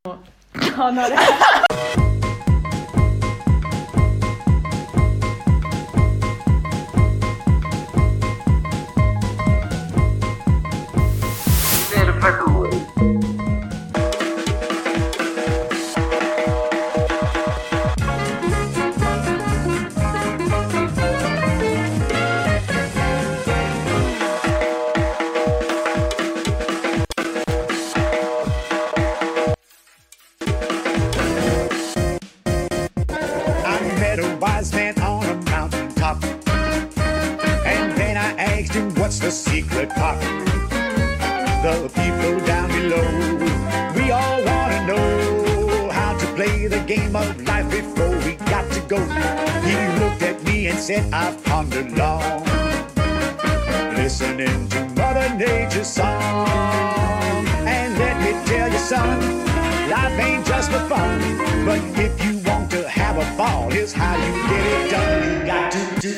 No, ragazzi. What's the secret pot? The people down below, we all want to know how to play the game of life before we got to go. He looked at me and said, I've pondered long, listening to Mother Nature's song. And let me tell you, son, life ain't just for fun, but if you want to have a ball, here's how you get it done. You got to do.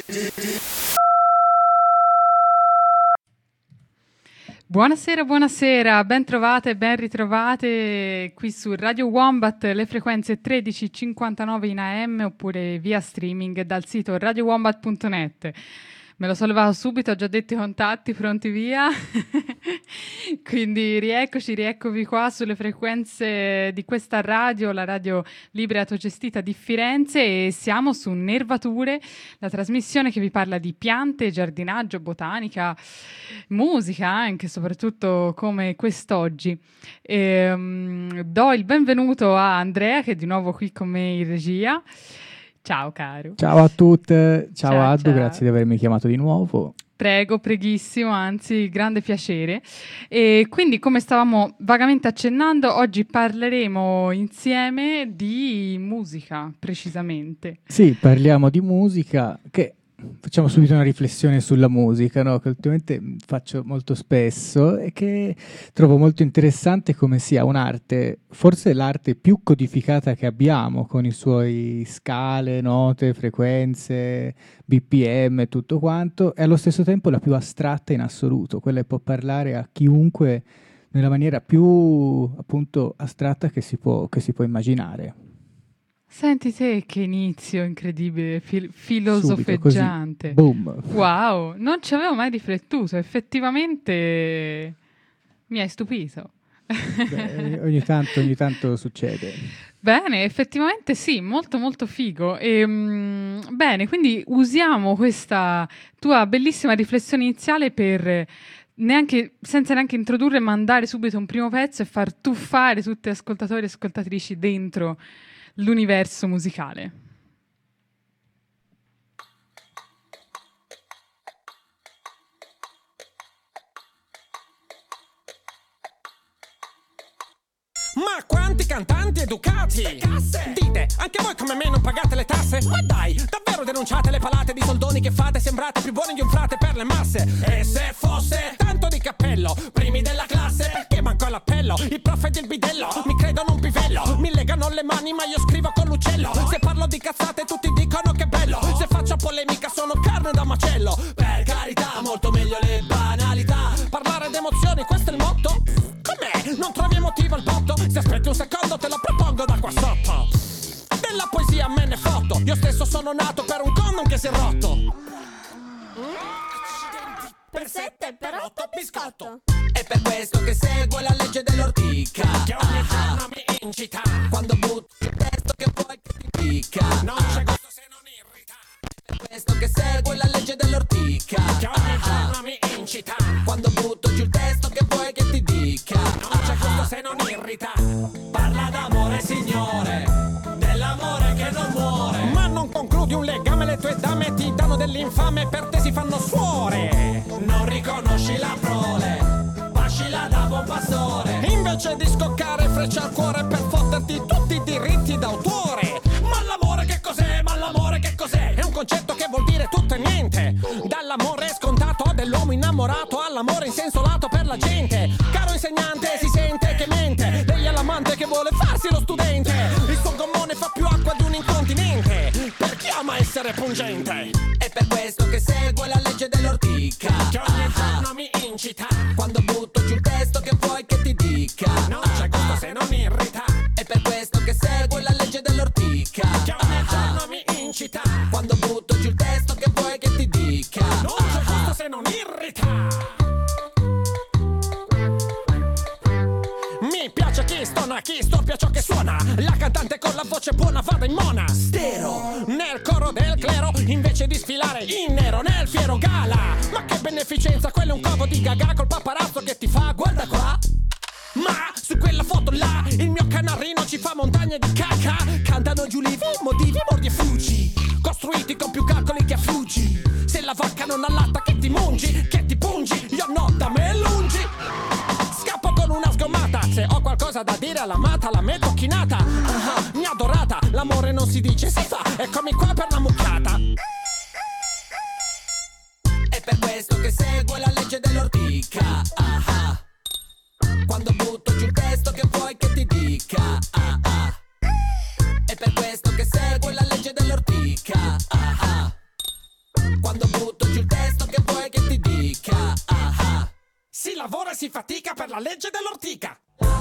Buonasera, ben trovate, ben ritrovate qui su Radio Wombat, le frequenze 1359 in AM oppure via streaming dal sito radiowombat.net. Me lo sollevato subito, ho già detto i contatti, pronti via. Quindi rieccovi qua sulle frequenze di questa radio, la radio libera autogestita di Firenze, e siamo su Nervature, la trasmissione che vi parla di piante, giardinaggio, botanica, musica anche, soprattutto come quest'oggi. Do il benvenuto a Andrea, che è di nuovo qui con me in regia. Ciao caro. Ciao a tutte, ciao Addu, ciao. Grazie di avermi chiamato di nuovo. Prego, preghissimo, anzi grande piacere. E quindi, come stavamo vagamente accennando, oggi parleremo insieme di musica, precisamente. Sì, parliamo di musica, che facciamo subito una riflessione sulla musica, no? Che ultimamente faccio molto spesso e che trovo molto interessante come sia un'arte, forse l'arte più codificata che abbiamo, con i suoi scale, note, frequenze, BPM e tutto quanto, e allo stesso tempo la più astratta in assoluto, quella che può parlare a chiunque nella maniera più appunto astratta che si può immaginare. Senti te che inizio incredibile, filosofeggiante. Subito, così, boom. Wow, non ci avevo mai riflettuto, effettivamente mi hai stupito. Beh, ogni tanto succede. Bene, effettivamente sì, molto molto figo. Bene, quindi usiamo questa tua bellissima riflessione iniziale per senza neanche introdurre, mandare subito un primo pezzo e far tuffare tutti gli ascoltatori e ascoltatrici dentro l'universo musicale. Ma quanti cantanti educati! Dite, anche voi come me non pagate le tasse? Ma dai, davvero denunciate le palate di soldoni che fate? Sembrate più buoni di un frate per le masse. E se fosse tanto di cappello, primi della classe, perché manco all'appello? Il prof ed il bidello mi credono un pivello, mi legano le mani ma io scrivo con l'uccello. Se parlo di cazzate tutti dicono che bello, se faccio polemica sono carne da macello. Per carità, molto meglio le banalità, parlare d'emozioni, questo è il motto? Com'è? Non trovi emotivo al botto? Se aspetti un secondo te lo propongo da qua sotto. Della poesia me ne fotto, io stesso sono nato per un condom che si è rotto. Per 7, per 8 biscotto. È per questo che seguo la legge dell'ortica, che ogni giorno mi incita. Quando butto il testo che vuoi che ti dica, non c'è gusto se non irrita. È per questo che seguo la legge dell'ortica, che ogni giorno mi incita. Quando butto giù il testo che vuoi che ti dica, non c'è gusto se non irrita. Parla d'amore signore, dell'amore che non muore. Ma non concludi un legame, le tue dame ti danno dell'infame, per te si fanno suore. Non riconosci la prole, pascila da buon pastore. Invece di scoccare freccia al cuore per fotterti tutti i diritti d'autore. Ma l'amore che cos'è? Ma l'amore che cos'è? È un concetto che vuol dire tutto e niente. Dall'amore scontato dell'uomo innamorato all'amore in senso lato per la gente. Caro insegnante, si sente che mente, lei è l'amante che vuole farsi lo studente. Il suo gommone fa più acqua di un incontinente, per chi ama essere pungente. È per questo che seguo la legge dell'ortica, che ogni giorno mi incita. Quando butto giù il testo che vuoi che ti dica, non c'è gusto se non irrita. È cantante con la voce buona vada in monastero. Nel coro del clero, invece di sfilare in nero nel fiero gala. Ma che beneficenza, quello è un covo di Gaga col paparazzo che ti fa guarda qua. Ma su quella foto là il mio canarino ci fa montagne di caca. Cantano giù livi, motivi, mordi e fuggi, costruiti con più calcoli che affuggi. Se la vacca non allatta che ti mungi, che ti pungi, io no da me lungi. Scappo con una sgommata, se ho qualcosa da dire all'amata la metto chinata. Mia adorata, l'amore non si dice si fa, eccomi qua per la mucchiata. È per questo che seguo la legge dell'ortica. Quando butto giù il testo che vuoi che ti dica. È per questo che seguo la legge dell'ortica. Quando butto giù il testo che vuoi che ti dica. Si lavora e si fatica per la legge dell'ortica.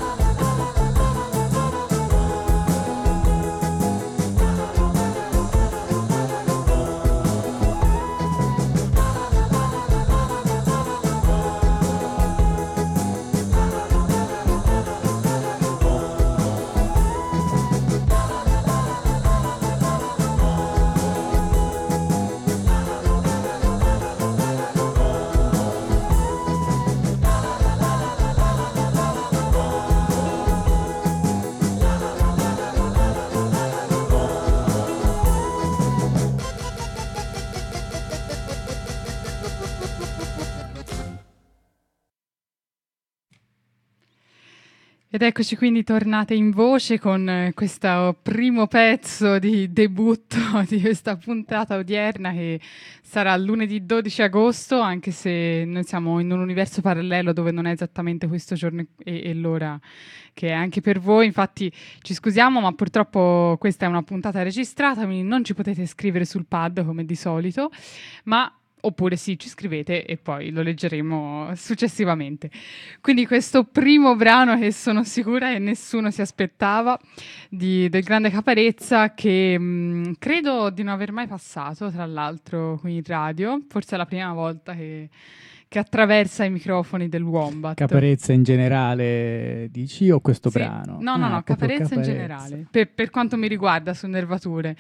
Ed eccoci quindi tornate in voce con questo primo pezzo di debutto di questa puntata odierna che sarà lunedì 12 agosto, anche se noi siamo in un universo parallelo dove non è esattamente questo giorno e l'ora che è anche per voi. Infatti ci scusiamo, ma purtroppo questa è una puntata registrata, quindi non ci potete scrivere sul pad come di solito, ma oppure sì, ci scrivete e poi lo leggeremo successivamente. Quindi questo primo brano che sono sicura che nessuno si aspettava del grande Caparezza, che credo di non aver mai passato, tra l'altro, qui in radio. Forse è la prima volta che attraversa i microfoni del Wombat. Caparezza in generale, dici, o questo Sì. brano? No, Caparezza in generale, per quanto mi riguarda su Nervature.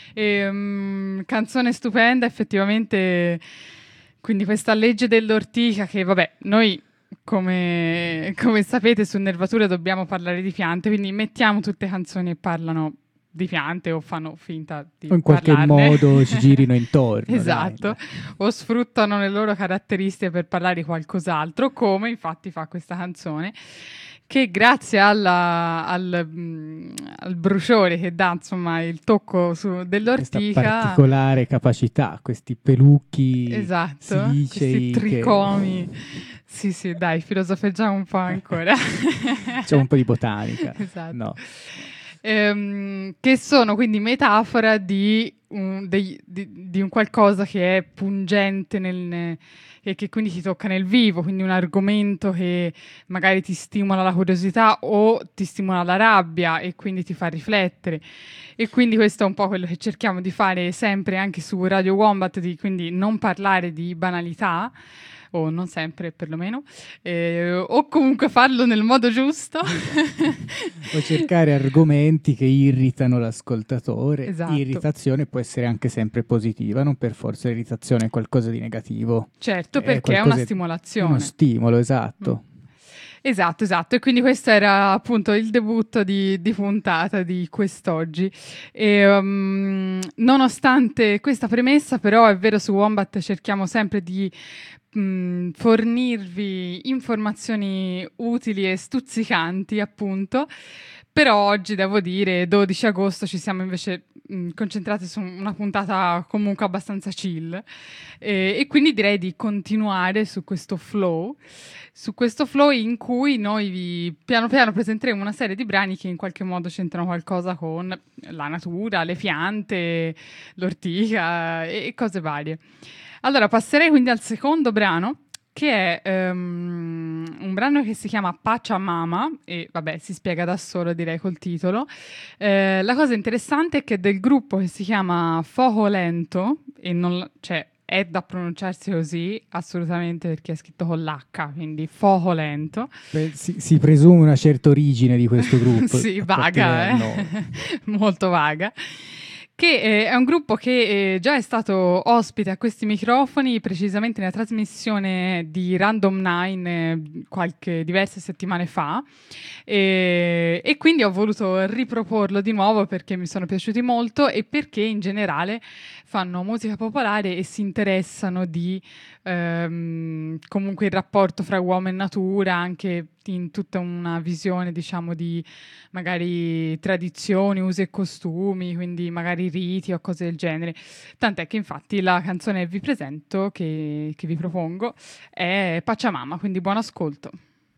Canzone stupenda, effettivamente. Quindi questa legge dell'ortica che, vabbè, noi come sapete su Nervature dobbiamo parlare di piante, quindi mettiamo tutte canzoni che parlano di piante o fanno finta di o in qualche parlarne. modo ci girino intorno. Esatto, dai. o sfruttano le loro caratteristiche per parlare di qualcos'altro, come infatti fa questa canzone, che grazie al bruciore che dà, insomma, il tocco dell'ortica, questa particolare capacità, questi pelucchi esatto, silicei, questi tricomi. Sì, dai, filosofeggiamo un po' ancora. Facciamo un po' di botanica. Esatto. No. Che sono quindi metafora di un qualcosa che è pungente e che quindi ti tocca nel vivo, quindi un argomento che magari ti stimola la curiosità o ti stimola la rabbia e quindi ti fa riflettere. E quindi questo è un po' quello che cerchiamo di fare sempre anche su Radio Wombat, quindi non parlare di banalità, o non sempre perlomeno, o comunque farlo nel modo giusto. O cercare argomenti che irritano l'ascoltatore. Esatto. Irritazione può essere anche sempre positiva, non per forza l'irritazione è qualcosa di negativo. Certo, perché è una stimolazione. Uno stimolo, esatto. Esatto, e quindi questo era appunto il debutto di puntata di quest'oggi. Nonostante questa premessa, però, è vero, su Wombat cerchiamo sempre di fornirvi informazioni utili e stuzzicanti, appunto. Però oggi devo dire, 12 agosto, ci siamo invece concentrati su una puntata comunque abbastanza chill, e quindi direi di continuare su questo flow in cui noi vi piano piano presenteremo una serie di brani che in qualche modo c'entrano qualcosa con la natura, le piante, l'ortica e cose varie. Allora passerei quindi al secondo brano, che è un brano che si chiama Pachamama, e vabbè, si spiega da solo, direi, col titolo. La cosa interessante è che è del gruppo che si chiama Fuoco Lento, e non, cioè, è da pronunciarsi così, assolutamente, perché è scritto con l'H, quindi Fuoco Lento. Beh, si presume una certa origine di questo gruppo. Sì, vaga, molto vaga. Che è un gruppo che già è stato ospite a questi microfoni, precisamente nella trasmissione di Random Nine diverse settimane fa, e quindi ho voluto riproporlo di nuovo perché mi sono piaciuti molto e perché in generale fanno musica popolare e si interessano di comunque il rapporto fra uomo e natura, anche in tutta una visione, diciamo, di magari tradizioni, usi e costumi, quindi magari riti o cose del genere. Tant'è che infatti la canzone che vi presento, che vi propongo, è Pachamama, quindi buon ascolto.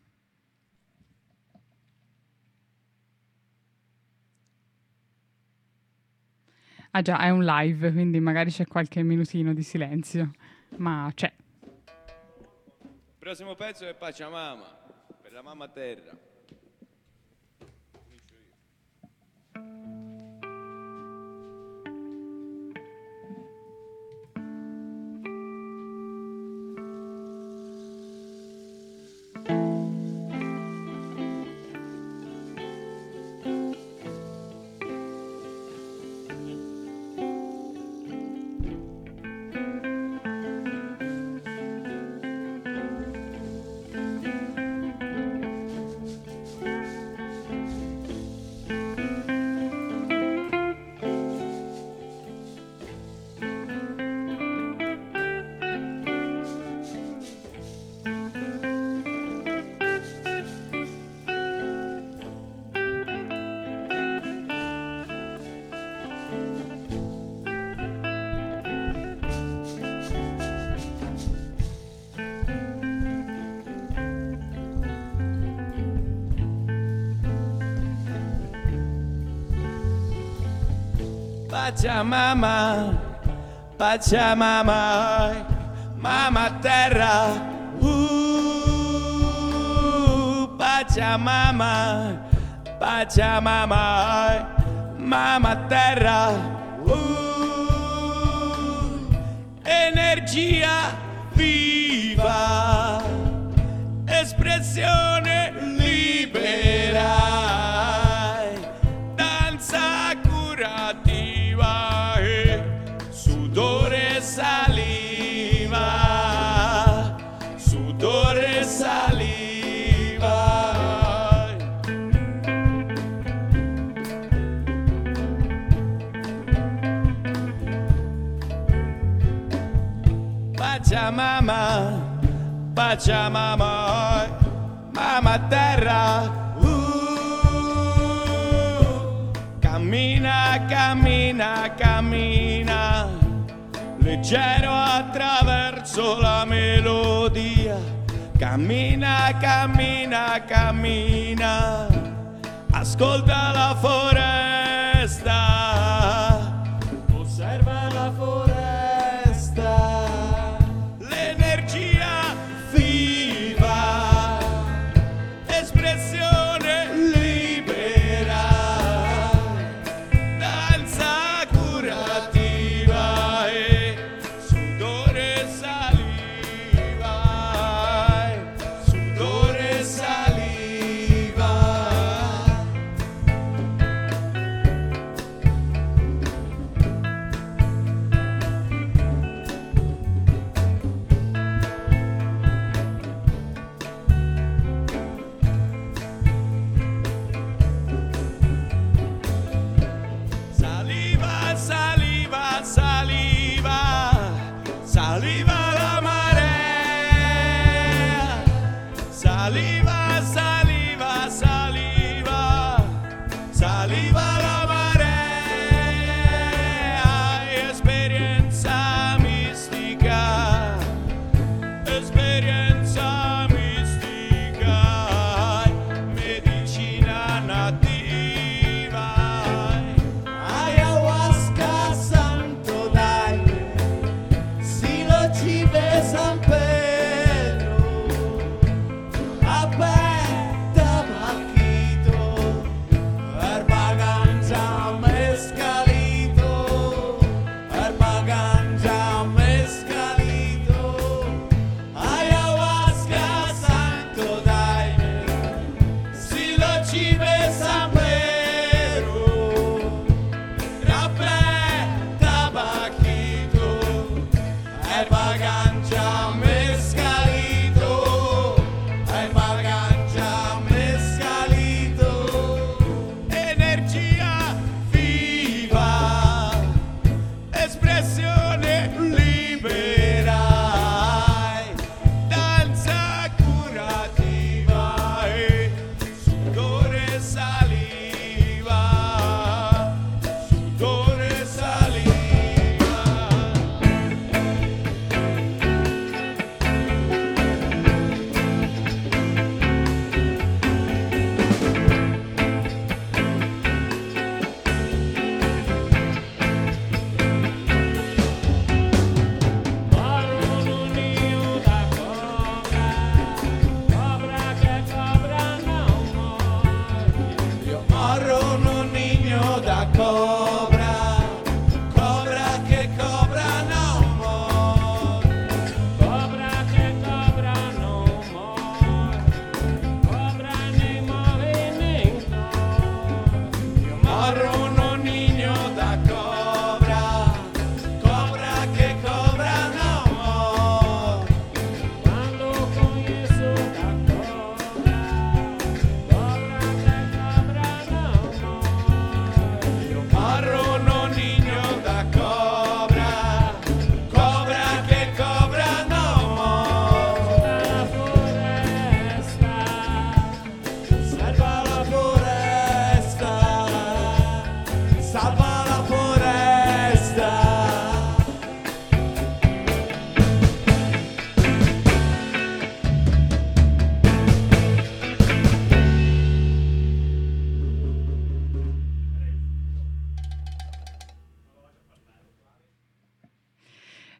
Ah già, è un live, quindi magari c'è qualche minutino di silenzio, ma c'è. Il prossimo pezzo è Pachamama, per la mamma terra. Pachamama, Pachamama, mamma terra, Pachamama, Pachamama, mamma terra, energia viva, espressione libera, danza curativa e sudore saliva, sudore saliva. Pachamama, Pachamama, mamma terra, cammina, cammina, cammina, leggero attraverso la melodia, cammina, cammina, cammina, ascolta la foresta, osserva la foresta.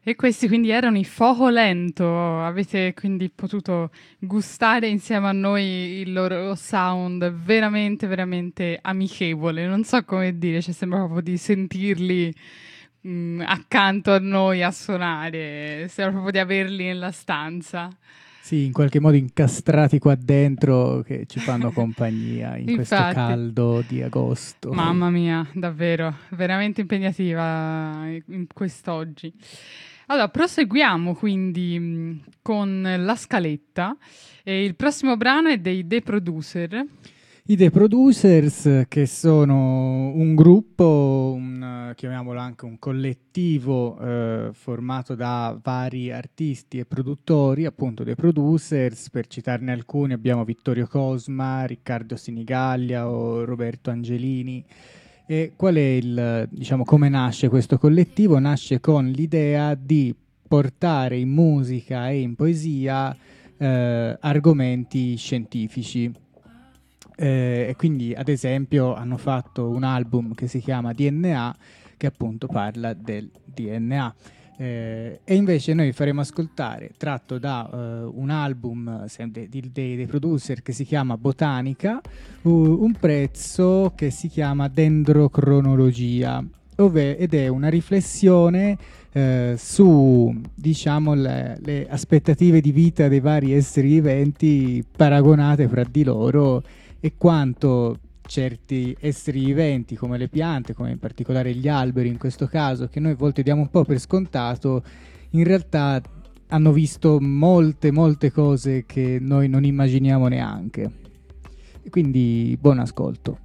E questi quindi erano i Fuoco Lento, avete quindi potuto gustare insieme a noi il loro sound veramente, veramente amichevole, non so come dire, cioè sembra proprio di sentirli accanto a noi a suonare, sembra proprio di averli nella stanza. Sì, in qualche modo incastrati qua dentro che ci fanno compagnia in questo Infatti. caldo di agosto. Mamma mia, davvero, veramente impegnativa in quest'oggi. Allora, proseguiamo quindi con la scaletta. E il prossimo brano è dei The Producer. I The Producers, che sono un gruppo, chiamiamolo anche un collettivo formato da vari artisti e produttori, appunto The Producers. Per citarne alcuni abbiamo Vittorio Cosma, Riccardo Sinigallia o Roberto Angelini. E qual è come nasce questo collettivo? Nasce con l'idea di portare in musica e in poesia argomenti scientifici. E quindi, ad esempio, hanno fatto un album che si chiama DNA, che appunto parla del DNA. E invece noi faremo ascoltare, tratto da un album dei producer che si chiama Botanica, un pezzo che si chiama Dendrocronologia, ed è una riflessione su, diciamo, le aspettative di vita dei vari esseri viventi paragonate fra di loro, e quanto certi esseri viventi, come le piante, come in particolare gli alberi in questo caso, che noi a volte diamo un po' per scontato, in realtà hanno visto molte cose che noi non immaginiamo neanche. E quindi buon ascolto.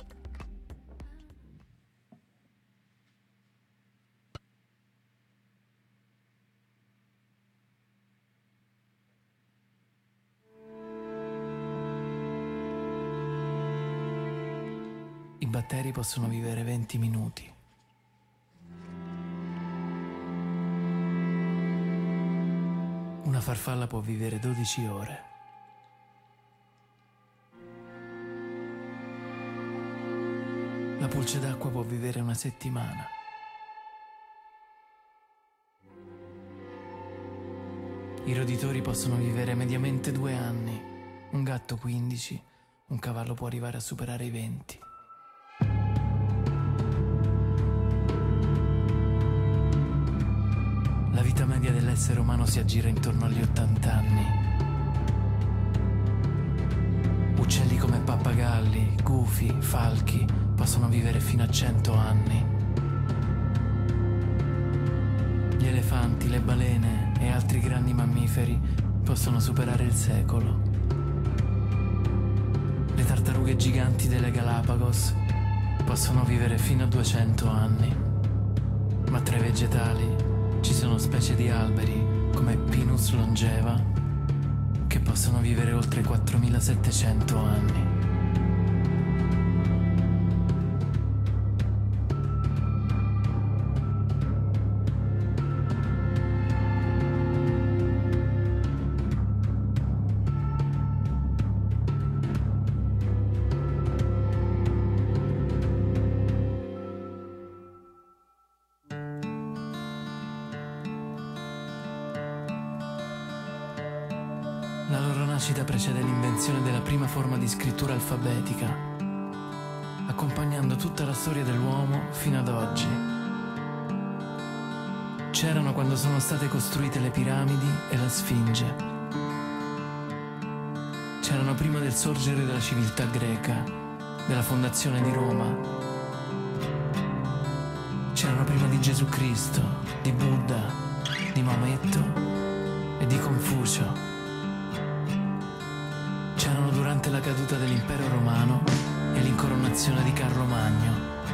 I batteri possono vivere 20 minuti. Una farfalla può vivere 12 ore. La pulce d'acqua può vivere una settimana. I roditori possono vivere mediamente 2 anni, un gatto 15, un cavallo può arrivare a superare i 20. La vita media dell'essere umano si aggira intorno agli 80 anni. Uccelli come pappagalli, gufi, falchi possono vivere fino a 100 anni. Gli elefanti, le balene e altri grandi mammiferi possono superare il secolo. Le tartarughe giganti delle Galapagos possono vivere fino a 200 anni. Ma tra i vegetali ci sono specie di alberi, come Pinus longeva, che possono vivere oltre 4700 anni. La loro nascita precede l'invenzione della prima forma di scrittura alfabetica, accompagnando tutta la storia dell'uomo fino ad oggi. C'erano quando sono state costruite le piramidi e la Sfinge. C'erano prima del sorgere della civiltà greca, della fondazione di Roma. C'erano prima di Gesù Cristo, di Buddha, di Maometto e di Confucio. C'erano durante la caduta dell'impero romano e l'incoronazione di Carlo Magno.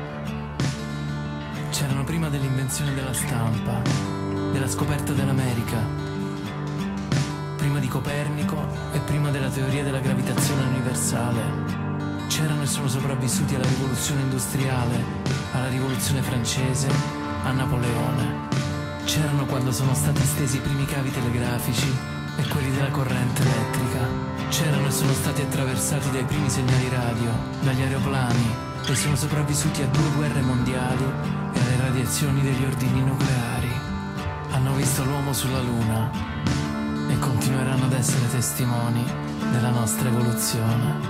C'erano prima dell'invenzione della stampa, della scoperta dell'America, prima di Copernico e prima della teoria della gravitazione universale. C'erano e sono sopravvissuti alla rivoluzione industriale, alla rivoluzione francese, a Napoleone. C'erano quando sono stati stesi i primi cavi telegrafici e quelli della corrente elettrica. C'erano e sono stati attraversati dai primi segnali radio, dagli aeroplani, e sono sopravvissuti a 2 guerre mondiali e alle radiazioni degli ordigni nucleari. hanno visto l'uomo sulla luna e continueranno ad essere testimoni della nostra evoluzione.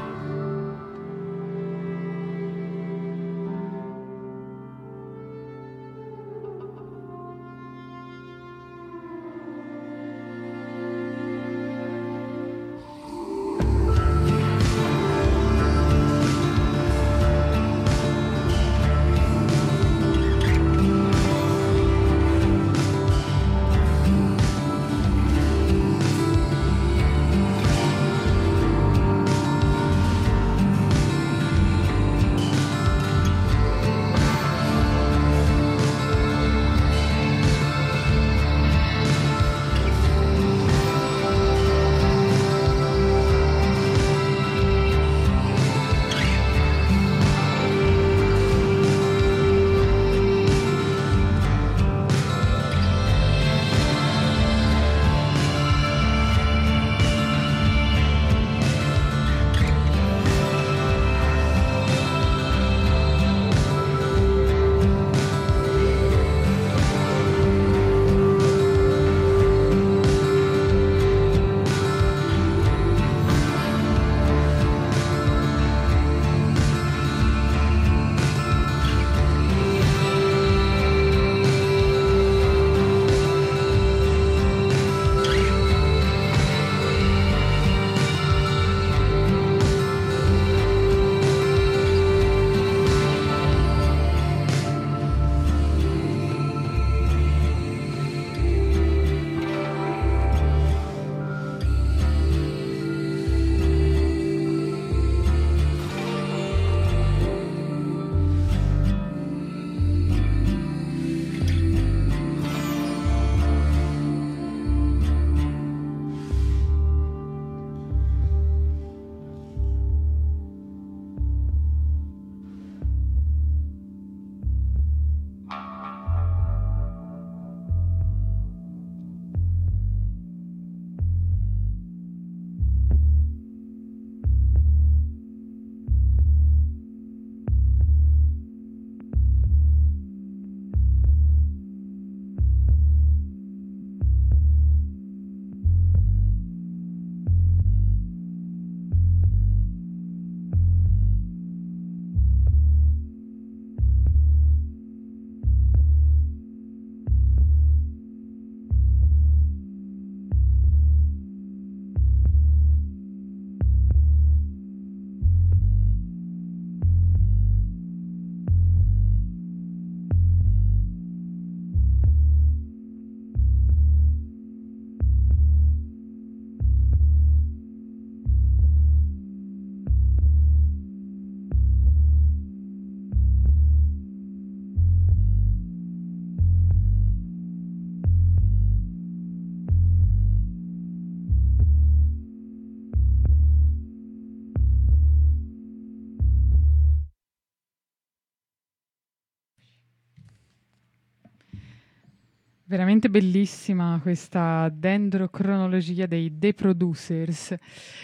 Veramente bellissima questa dendrocronologia dei The Producers.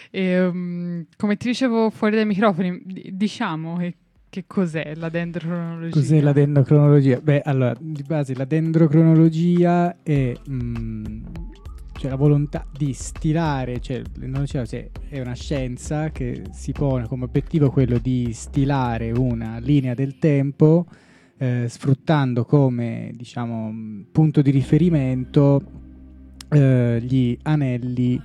Come ti dicevo fuori dai microfoni, diciamo che cos'è la dendrocronologia? Cos'è la dendrocronologia? Beh, allora, di base la dendrocronologia è cioè la volontà di stilare, cioè è una scienza che si pone come obiettivo quello di stilare una linea del tempo sfruttando come, diciamo, punto di riferimento gli anelli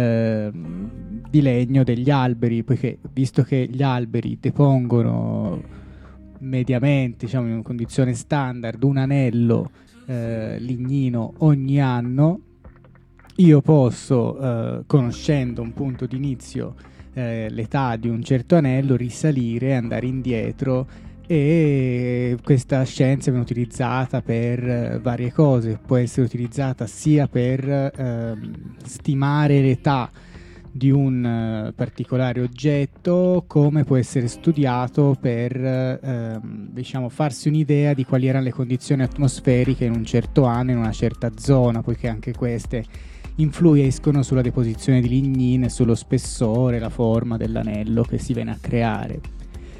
di legno degli alberi, poiché visto che gli alberi depongono mediamente, diciamo, in una condizione standard un anello lignino ogni anno, io posso, conoscendo un punto di inizio, l'età di un certo anello, risalire, andare indietro, e questa scienza viene utilizzata per varie cose. Può essere utilizzata sia per stimare l'età di un particolare oggetto, come può essere studiato per diciamo farsi un'idea di quali erano le condizioni atmosferiche in un certo anno, in una certa zona, poiché anche queste influiscono sulla deposizione di lignine, sullo spessore, la forma dell'anello che si viene a creare.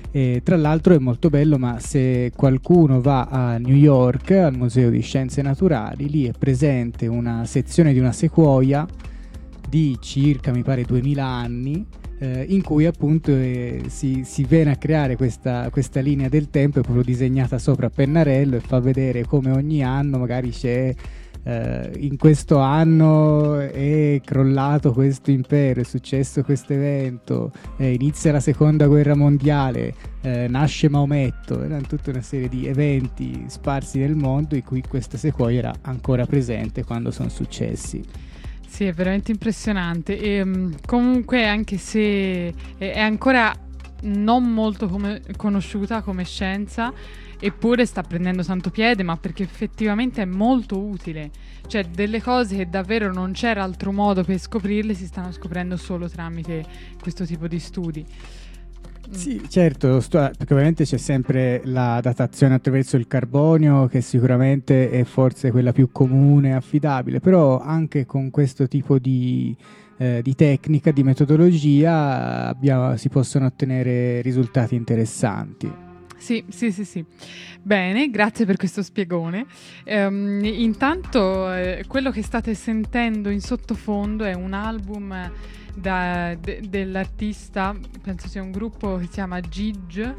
E tra l'altro è molto bello, ma se qualcuno va a New York al Museo di Scienze Naturali, lì è presente una sezione di una sequoia di circa, mi pare, 2000 anni, in cui appunto si viene a creare questa linea del tempo, è proprio disegnata sopra a pennarello, e fa vedere come ogni anno magari c'è in questo anno è crollato questo impero, è successo questo evento, inizia la seconda guerra mondiale, nasce Maometto, erano tutta una serie di eventi sparsi nel mondo in cui questa sequoia era ancora presente quando sono successi. Sì, è veramente impressionante. E comunque, anche se è ancora non molto conosciuta come scienza, eppure sta prendendo tanto piede, ma perché effettivamente è molto utile. Cioè, delle cose che davvero non c'era altro modo per scoprirle si stanno scoprendo solo tramite questo tipo di studi. Sì, certo, perché ovviamente c'è sempre la datazione attraverso il carbonio, che sicuramente è forse quella più comune e affidabile, però anche con questo tipo di tecnica, di metodologia, si possono ottenere risultati interessanti. Sì. Bene, grazie per questo spiegone. Intanto quello che state sentendo in sottofondo è un album dell'artista, penso sia un gruppo che si chiama Gidge.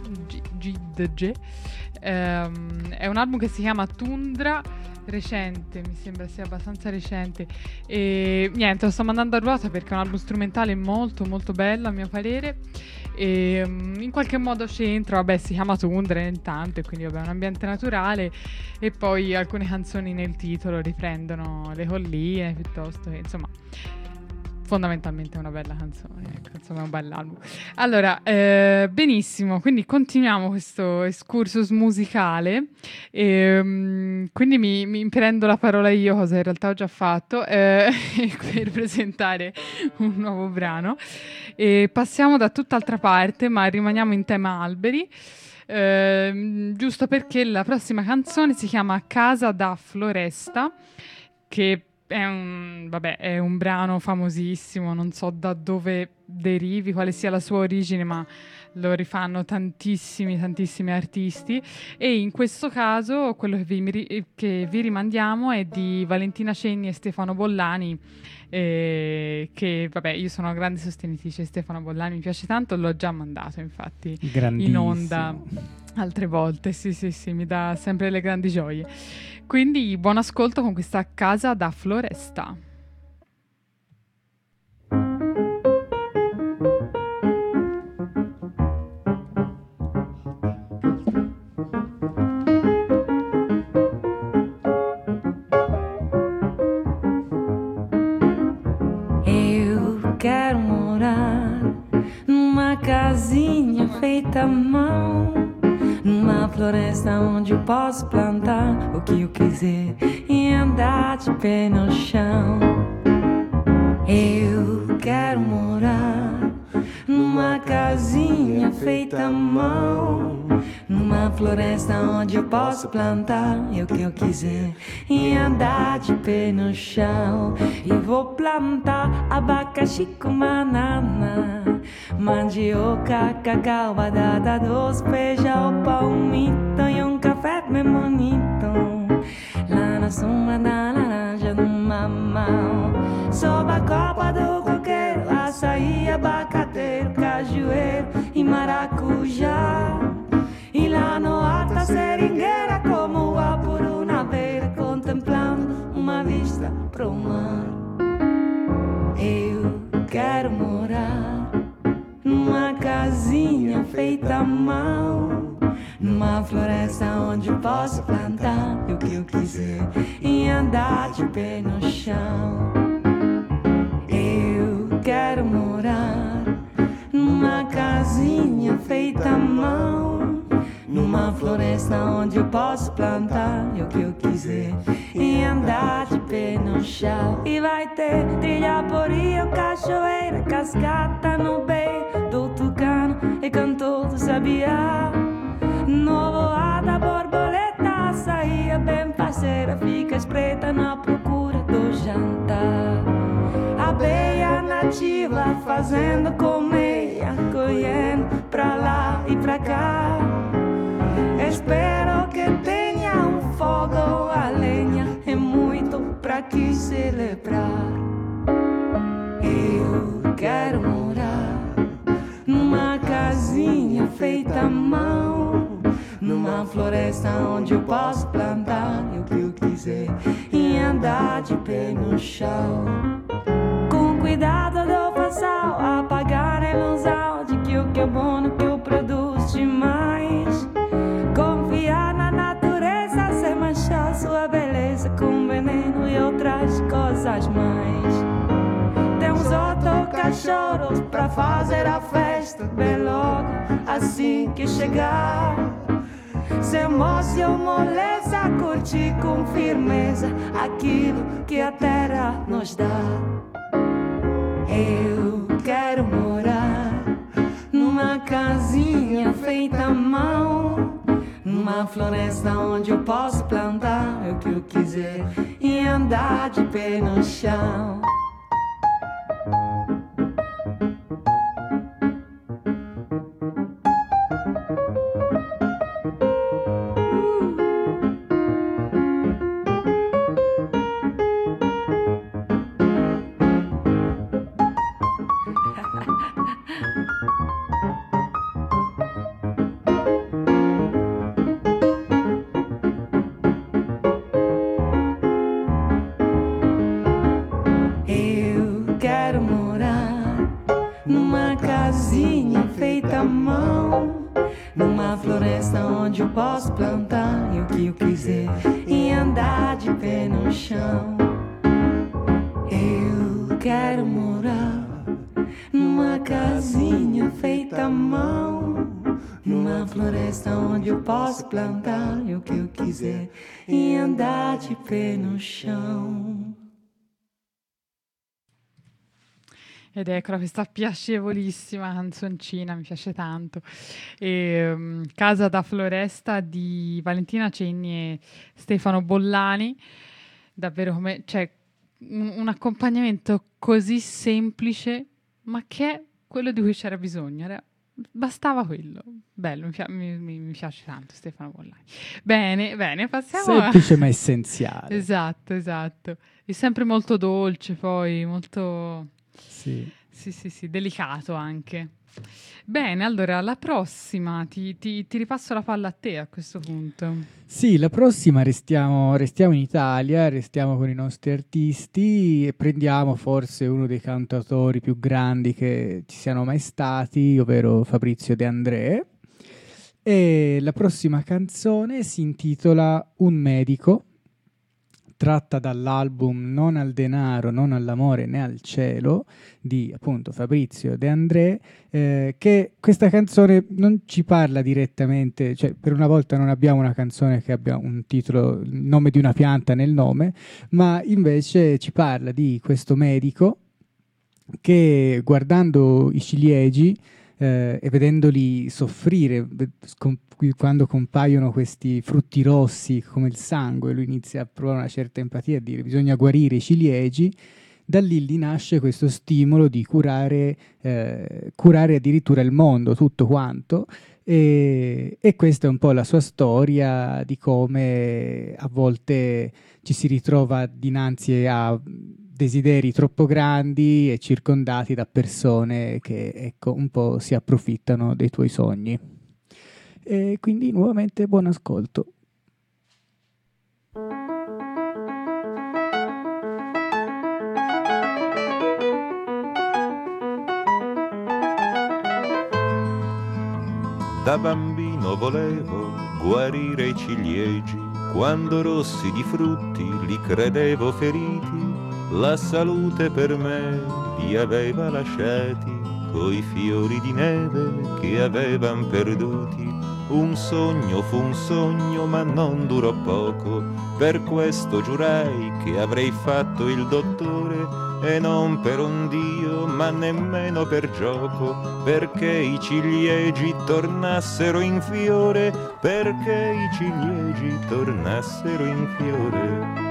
È un album che si chiama Tundra, recente, mi sembra sia abbastanza recente, e niente, lo sto mandando a ruota perché è un album strumentale molto molto bello a mio parere, e in qualche modo c'entra, vabbè, si chiama Tundra intanto, e quindi vabbè, è un ambiente naturale, e poi alcune canzoni nel titolo riprendono le colline piuttosto che, insomma, fondamentalmente è una bella canzone, ecco, insomma è un bell'album. Allora, benissimo, quindi continuiamo questo excursus musicale, quindi mi prendo la parola io, cosa in realtà ho già fatto, per presentare un nuovo brano, e passiamo da tutt'altra parte, ma rimaniamo in tema alberi, giusto perché la prossima canzone si chiama Casa da Floresta, che è un brano famosissimo, non so da dove derivi, quale sia la sua origine, ma lo rifanno tantissimi artisti, e in questo caso quello che vi rimandiamo è di Valentina Cenni e Stefano Bollani, che vabbè, io sono una grande sostenitrice di Stefano Bollani, mi piace tanto, l'ho già mandato infatti in onda altre volte, sì, mi dà sempre le grandi gioie. Quindi buon ascolto con questa Casa da Floresta. Eu quero morar numa casinha feita à mão, numa floresta onde eu posso plantar o que eu quiser e andar de pé no chão. Eu quero morar numa casinha feita à mão, numa floresta onde eu posso plantar o que eu quiser e andar de pé no chão. E vou plantar abacaxi com banana, mandioca, cacau, batata doce, feijão, palmito e um café bem bonito lá na sombra da laranja do mamão. Sob a copa do coqueiro, açaí, abacateiro, cajueiro e maracujá. E lá no alto a seringueira, como o apuro na beira, contemplando uma vista pro mar. Eu quero morar numa casinha feita à mão, numa floresta onde eu posso plantar o que eu quiser e andar de pé no chão. Eu quero morar numa casinha feita à mão, numa floresta onde eu posso plantar o que eu quiser e andar de pé no chão. E vai ter trilha por rio, cachoeira, cascata no beiro do tucano e cantor do sabiá. Novoada, borboleta, açaí, bem parceira, fica espreita na procura do jantar. Abelha nativa fazendo colmeia, colhendo pra lá e pra cá. Espero que tenha fogo a lenha e muito pra que celebrar. Eu quero morar numa casinha feita à mão, numa floresta onde eu posso plantar o que eu quiser e andar de pé no chão. Com cuidado do façal, apagar a ilusão de que o que é bom no que eu produzo demais. Confiar na natureza sem manchar sua beleza com veneno e outras coisas mais. Temos outros cachorros pra fazer a festa bem logo assim que chegar. Sem moça ou moleza, curtir com firmeza aquilo que a terra nos dá. Eu quero morar numa casinha feita à mão, numa floresta onde eu posso plantar o que eu quiser e andar de pé no chão. Posso plantar o que eu quiser e andar de pé no chão. Eu quero morar numa casinha feita à mão, numa floresta onde eu posso plantar o que eu quiser e andar de pé no chão. Ed eccola questa piacevolissima canzoncina, mi piace tanto. Casa da Floresta di Valentina Cenni e Stefano Bollani. Davvero come, cioè, un accompagnamento così semplice, ma che è quello di cui c'era bisogno. Bastava quello. Bello, mi piace tanto Stefano Bollani. Bene, passiamo semplice ma essenziale. Esatto. È sempre molto dolce, poi molto... Sì, delicato anche. Bene, allora la prossima, ti ripasso la palla a te a questo punto. Sì, la prossima restiamo in Italia, restiamo con i nostri artisti e prendiamo forse uno dei cantautori più grandi che ci siano mai stati, ovvero Fabrizio De André. E la prossima canzone si intitola Un medico, tratta dall'album Non al denaro, non all'amore né al cielo di appunto Fabrizio De André, che questa canzone non ci parla direttamente, cioè per una volta non abbiamo una canzone che abbia un titolo, il nome di una pianta nel nome, ma invece ci parla di questo medico che guardando i ciliegi e vedendoli soffrire quando compaiono questi frutti rossi come il sangue, lui inizia a provare una certa empatia e a dire bisogna guarire i ciliegi. Da lì gli nasce questo stimolo di curare addirittura il mondo, tutto quanto, e questa è un po' la sua storia di come a volte ci si ritrova dinanzi a desideri troppo grandi e circondati da persone che, ecco, un po' si approfittano dei tuoi sogni. E quindi nuovamente buon ascolto. Da bambino volevo guarire i ciliegi, quando rossi di frutti li credevo feriti. La salute per me li aveva lasciati, coi fiori di neve che avevan perduti. Un sogno fu un sogno, ma non durò poco. Per questo giurai che avrei fatto il dottore, e non per un dio, ma nemmeno per gioco, perché i ciliegi tornassero in fiore, perché i ciliegi tornassero in fiore.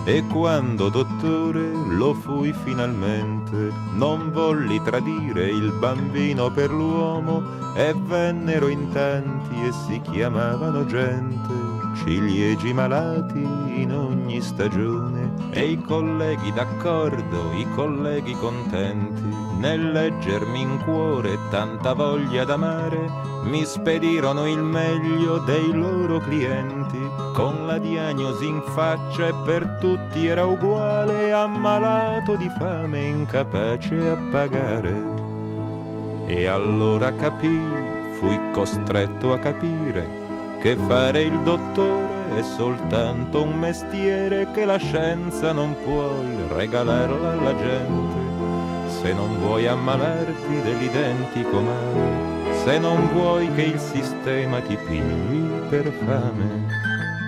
E quando dottore lo fui finalmente, non volli tradire il bambino per l'uomo, e vennero in tanti e si chiamavano gente, ciliegi malati in ogni stagione, e i colleghi d'accordo, i colleghi contenti, nel leggermi in cuore tanta voglia d'amare, mi spedirono il meglio dei loro clienti, con la diagnosi in faccia e per tutti era uguale, ammalato di fame, incapace a pagare. E allora capii, fui costretto a capire, che fare il dottore è soltanto un mestiere, che la scienza non puoi regalarla alla gente, se non vuoi ammalarti dell'identico male, se non vuoi che il sistema ti pigli per fame.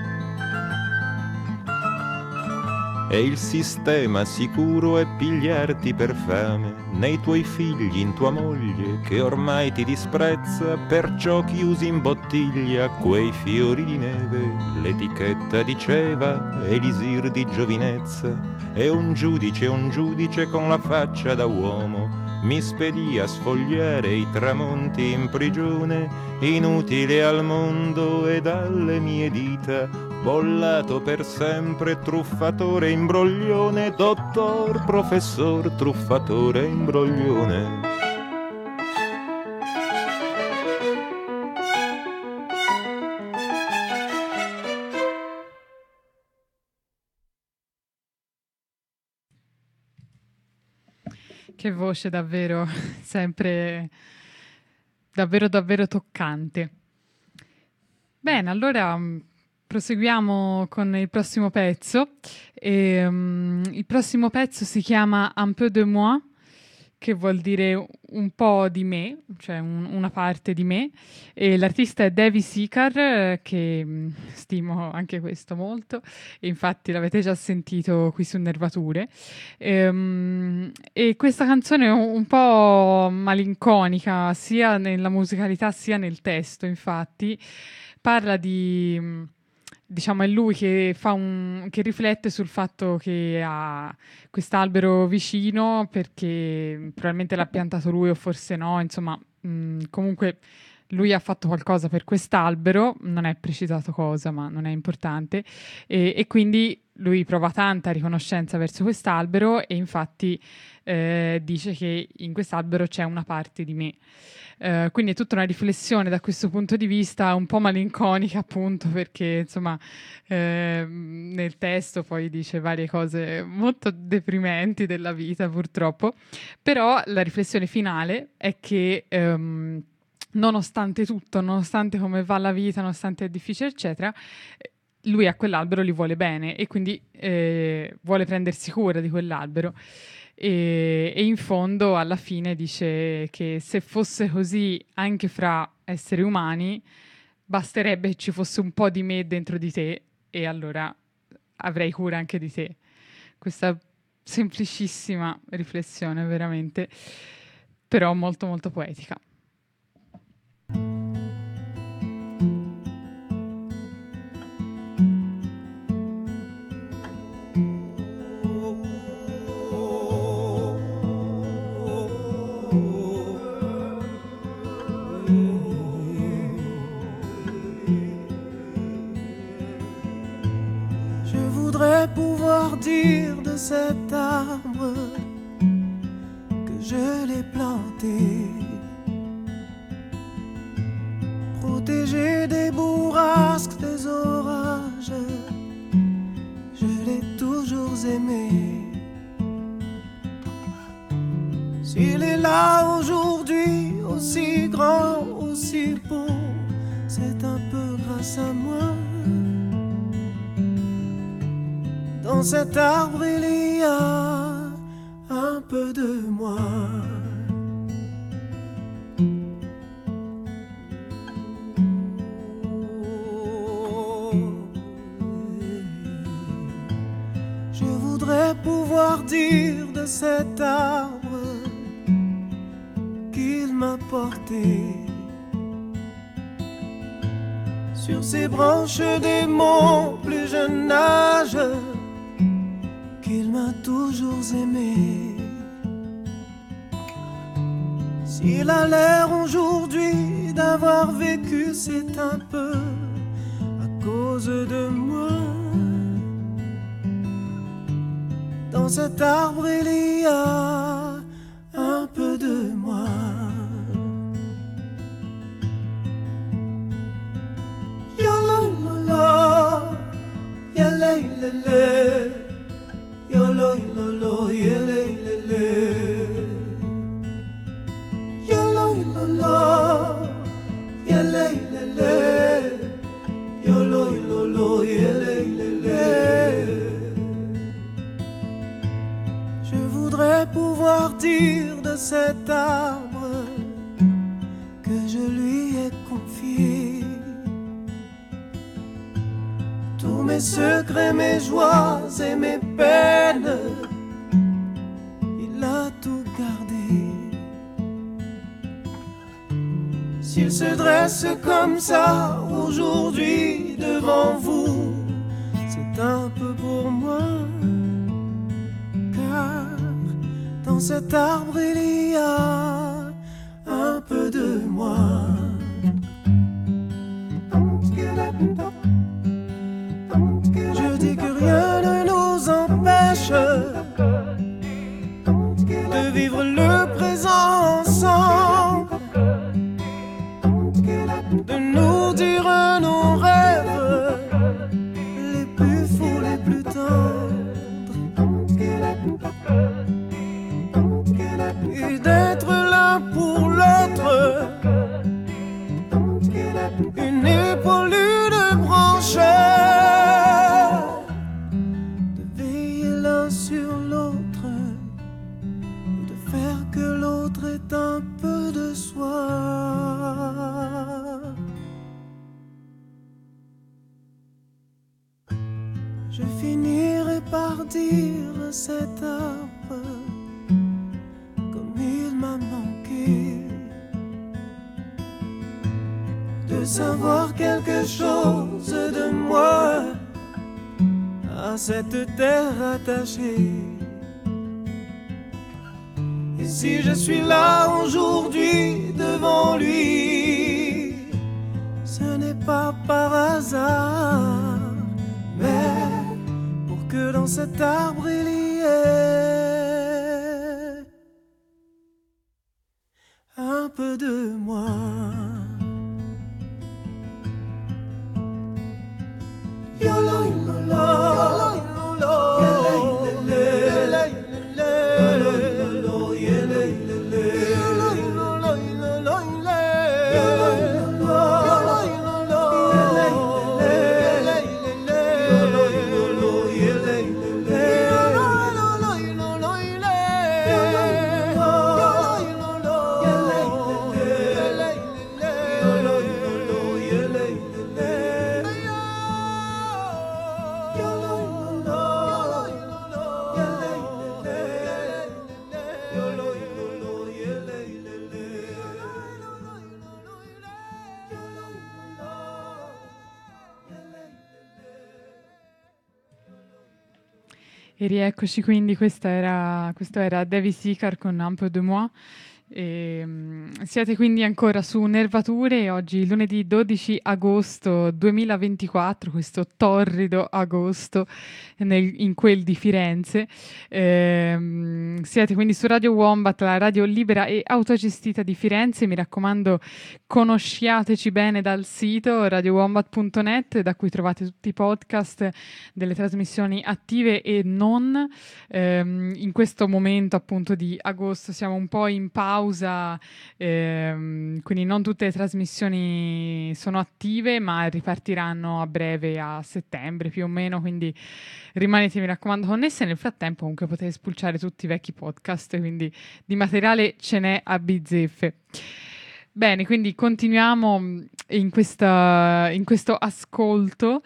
E il sistema sicuro è pigliarti per fame, nei tuoi figli, in tua moglie, che ormai ti disprezza, perciò chiusi in bottiglia quei fiori di neve. L'etichetta diceva elisir di giovinezza, e un giudice con la faccia da uomo mi spedì a sfogliare i tramonti in prigione, inutile al mondo ed alle mie dita, bollato per sempre, truffatore imbroglione, dottor, professor, truffatore imbroglione. Che voce davvero, sempre davvero toccante. Bene, allora proseguiamo con il prossimo pezzo. Il prossimo pezzo si chiama Un peu de moi, che vuol dire un po' di me, cioè una parte di me. E l'artista è Davis Icar, che stimo anche questo molto, e infatti l'avete già sentito qui su Nervature. E questa canzone è un po' malinconica, sia nella musicalità sia nel testo, infatti. Parla di... Diciamo è lui che che riflette sul fatto che ha quest'albero vicino perché probabilmente l'ha piantato lui o forse no, insomma, comunque lui ha fatto qualcosa per quest'albero, non è precisato cosa, ma non è importante, e quindi lui prova tanta riconoscenza verso quest'albero e infatti dice che in quest'albero c'è una parte di me. Quindi è tutta una riflessione da questo punto di vista, un po' malinconica appunto, perché insomma nel testo poi dice varie cose molto deprimenti della vita purtroppo, però la riflessione finale è che nonostante tutto, nonostante come va la vita, nonostante è difficile eccetera, lui a quell'albero li vuole bene e quindi vuole prendersi cura di quell'albero. E in fondo alla fine dice che se fosse così anche fra esseri umani basterebbe che ci fosse un po' di me dentro di te e allora avrei cura anche di te. Questa semplicissima riflessione veramente, però molto molto poetica. Pouvoir dire de cet arbre que je l'ai planté, protégé des bourrasques, des orages, je l'ai toujours aimé. S'il est là aujourd'hui, aussi grand, aussi beau, c'est un peu grâce à moi. Dans cet arbre il y a un peu de moi. Je voudrais pouvoir dire de cet arbre qu'il m'a porté sur ses branches dès mon plus jeune âge. il m'a toujours aimé. S'il a l'air aujourd'hui d'avoir vécu, c'est un peu à cause de moi. Dans cet arbre il y a un peu de moi. Yo-lo-lo-lo, yele-lele, yo-lo-lo-lo, yele-lele. Yo-lo-lo-lo, yele-lele, yo-lo-lo-lo, yele-lele. Je voudrais pouvoir dire de cet arbre que je lui ai confié tous mes secrets, mes joies et mes peines. Il a tout gardé. S'il se dresse comme ça aujourd'hui devant vous, c'est un peu pour moi. Car dans cet arbre il y a un peu de moi. Je dis que rien ne nous empêche de vivre le présent ensemble, de nous dire nos rêves les plus fous, les plus tendres, et d'être l'un pour l'autre, une épaule, une branche, de veiller l'un sur l'autre, et de faire que l'autre ait un peu de soi. Je finirai par dire à cet arbre comme il m'a manqué de savoir quelque chose de moi à cette terre attachée. Et si je suis là aujourd'hui devant lui, ce n'est pas par hasard, mais pour que dans cet arbre il y ait un peu de moi. E rieccoci quindi, questo era Davis Icar con Un peu de moi. Siete quindi ancora su Nervature, oggi lunedì 12 agosto 2024, questo torrido agosto in quel di Firenze. Siete quindi su Radio Wombat, la radio libera e autogestita di Firenze. Mi raccomando, conosciateci bene dal sito radiowombat.net, da cui trovate tutti i podcast delle trasmissioni attive e non. In questo momento appunto di agosto siamo un po' in pausa, quindi non tutte le trasmissioni sono attive, ma ripartiranno a breve, a settembre più o meno, quindi rimanete, mi raccomando, connesse. Nel frattempo comunque potete spulciare tutti i vecchi podcast, quindi di materiale ce n'è a bizzeffe. Bene, quindi continuiamo in questo ascolto.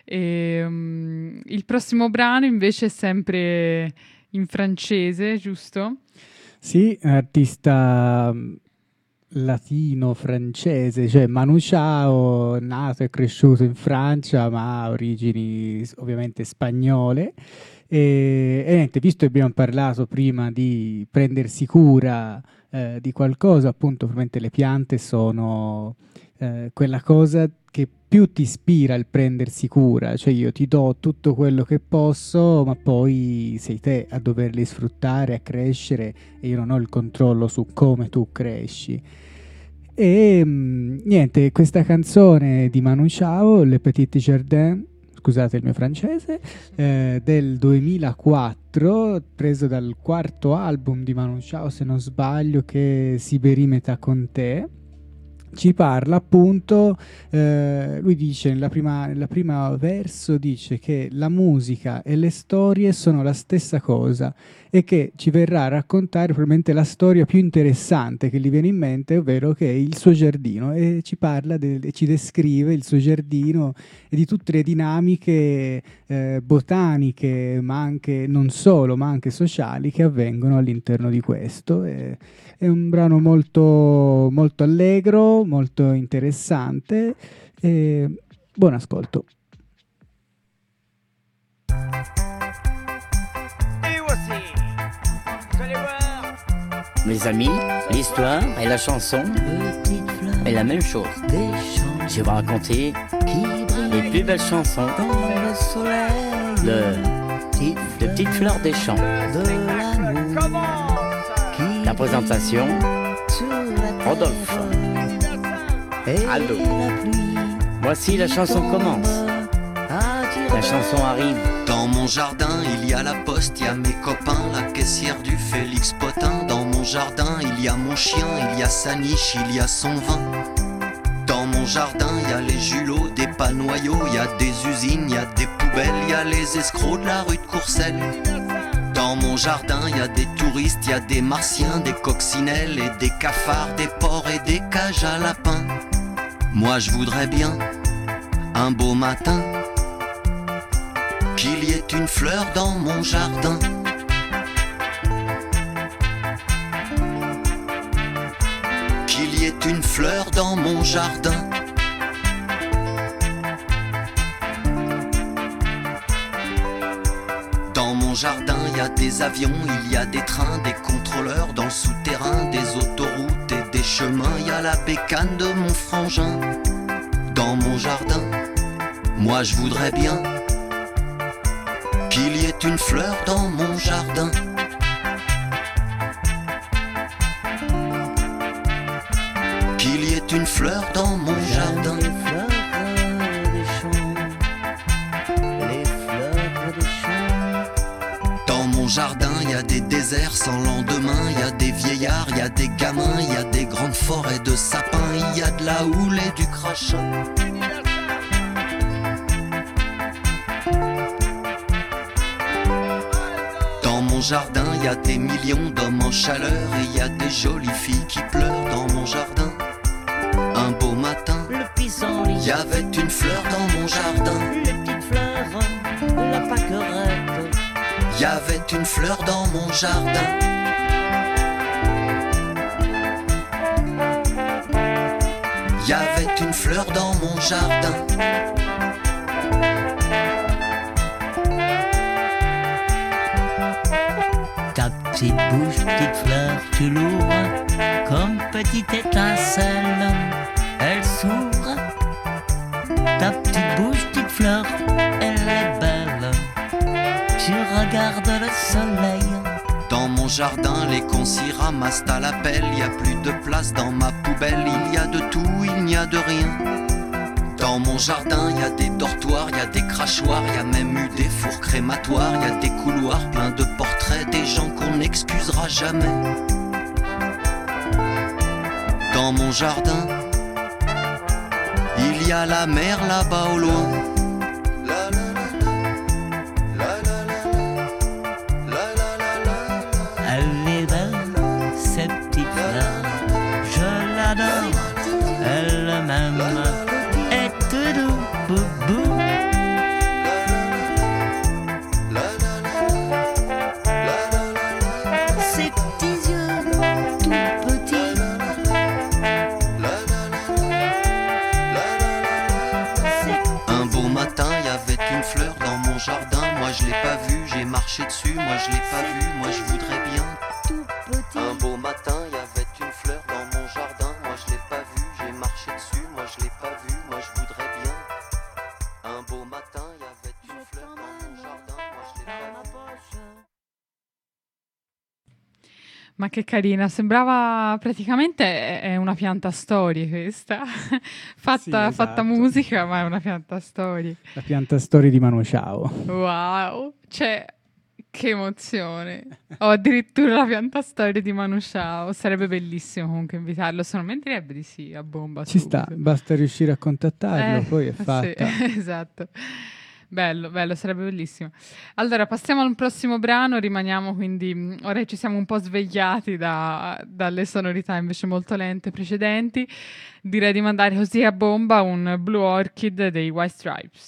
Il prossimo brano invece è sempre in francese, giusto? Sì, un artista latino-francese, cioè Manu Chao, nato e cresciuto in Francia, ma ha origini ovviamente spagnole, E niente, visto che abbiamo parlato prima di prendersi cura di qualcosa, appunto, probabilmente le piante sono quella cosa che più ti ispira il prendersi cura, cioè io ti do tutto quello che posso, ma poi sei te a doverli sfruttare, a crescere, e io non ho il controllo su come tu cresci. E niente, questa canzone di Manu Chao, Le Petit Jardin, scusate il mio francese, del 2004, preso dal quarto album di Manu Chao, se non sbaglio, che è Siberi con te. Ci parla appunto, lui dice nella prima verso, dice che la musica e le storie sono la stessa cosa e che ci verrà a raccontare probabilmente la storia più interessante che gli viene in mente, ovvero che è il suo giardino, e ci parla ci descrive il suo giardino e di tutte le dinamiche botaniche, ma anche non solo, ma anche sociali che avvengono all'interno di questo. È un brano molto, molto allegro, molto interessante, e buon ascolto. Mes amis, l'histoire et la chanson est la même chose. Je vais vous raconter les plus belles chansons de petites fleurs des champs. La présentation, Rodolphe. Aldo. Voici la chanson commence. La chanson arrive. Dans mon jardin, il y a la poste, il y a mes copains, la caissière du Félix Potin. Dans mon jardin, il y a mon chien, il y a sa niche, il y a son vin. Dans mon jardin, il y a les julots, des panoyaux, il y a des usines, il y a des poubelles, il y a les escrocs de la rue de Courcelles. Dans mon jardin, il y a des touristes, il y a des martiens, des coccinelles et des cafards, des porcs et des cages à lapins. Moi je voudrais bien, un beau matin, qu'il y ait une fleur dans mon jardin. Qu'il y ait une fleur dans mon jardin. Dans mon jardin, il y a des avions, il y a des trains, des contrôleurs dans le souterrain, des autoroutes et des chemins. Il y a la bécane de mon frangin. Dans mon jardin, moi je voudrais bien qu'il y ait une fleur dans mon jardin. Qu'il y ait une fleur dans mon jardin. Dans mon jardin, il y a des déserts sans lendemain, il y a des vieillards, il y a des gamins, il y a des grandes forêts de sapins, il y a de la houle et du crachin. Dans mon jardin, il y a des millions d'hommes en chaleur et il y a des jolies filles qui pleurent dans mon jardin. Un beau matin, il y avait une fleur dans mon jardin. Les petites fleurs, la pâquerette. Il y avait une fleur dans mon jardin. Il y avait une fleur dans mon jardin. Ta petite bouche, petite fleur, tu l'ouvres comme petite étincelle. Elle s'ouvre. Ta petite bouche, petite fleur, elle est belle. Tu regardes le soleil. Dans mon jardin, les cons s'y ramassent à la pelle. Il y a plus de place dans ma poubelle. Il y a de tout, il n'y a de rien. Dans mon jardin, il y a des dortoirs, il y a des crachoirs, il y a même eu des fours crématoires, il y a des couloirs pleins de portraits, des gens qu'on n'excusera jamais. Dans mon jardin, il y a la mer là-bas au loin. Elle est belle, cette petite fleur, je l'adore, elle-même est tout doux, boubou. Ses petits yeux tout petits, un beau Ma che carina, sembrava praticamente è una pianta storie questa, fatta, Sì, esatto. fatta musica, ma è una pianta storie. La pianta storia di Manu Chao. Wow, cioè, che emozione. Ho addirittura la pianta storia di Manu Chao, sarebbe bellissimo comunque invitarlo, secondo me direbbe di sì, a bomba. Ci sta, basta riuscire a contattarlo, poi è fatta. Sì, esatto. Bello, bello, sarebbe bellissimo. Allora, passiamo al prossimo brano, rimaniamo quindi, ora ci siamo un po' svegliati dalle sonorità invece molto lente precedenti, direi di mandare così a bomba un Blue Orchid dei White Stripes.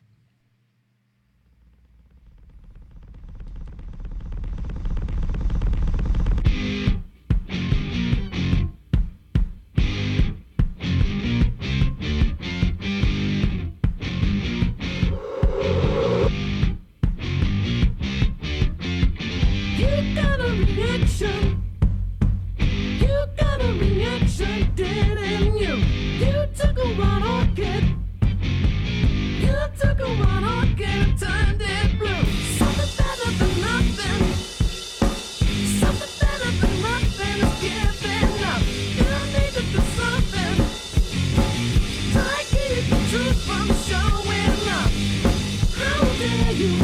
You got a reaction. You got a reaction, didn't you? You took a wild orchid. You took a wild orchid and turned it blue. Something better than nothing. Something better than nothing is giving up. You need to do something. Try to keep the truth from showing up. How dare you?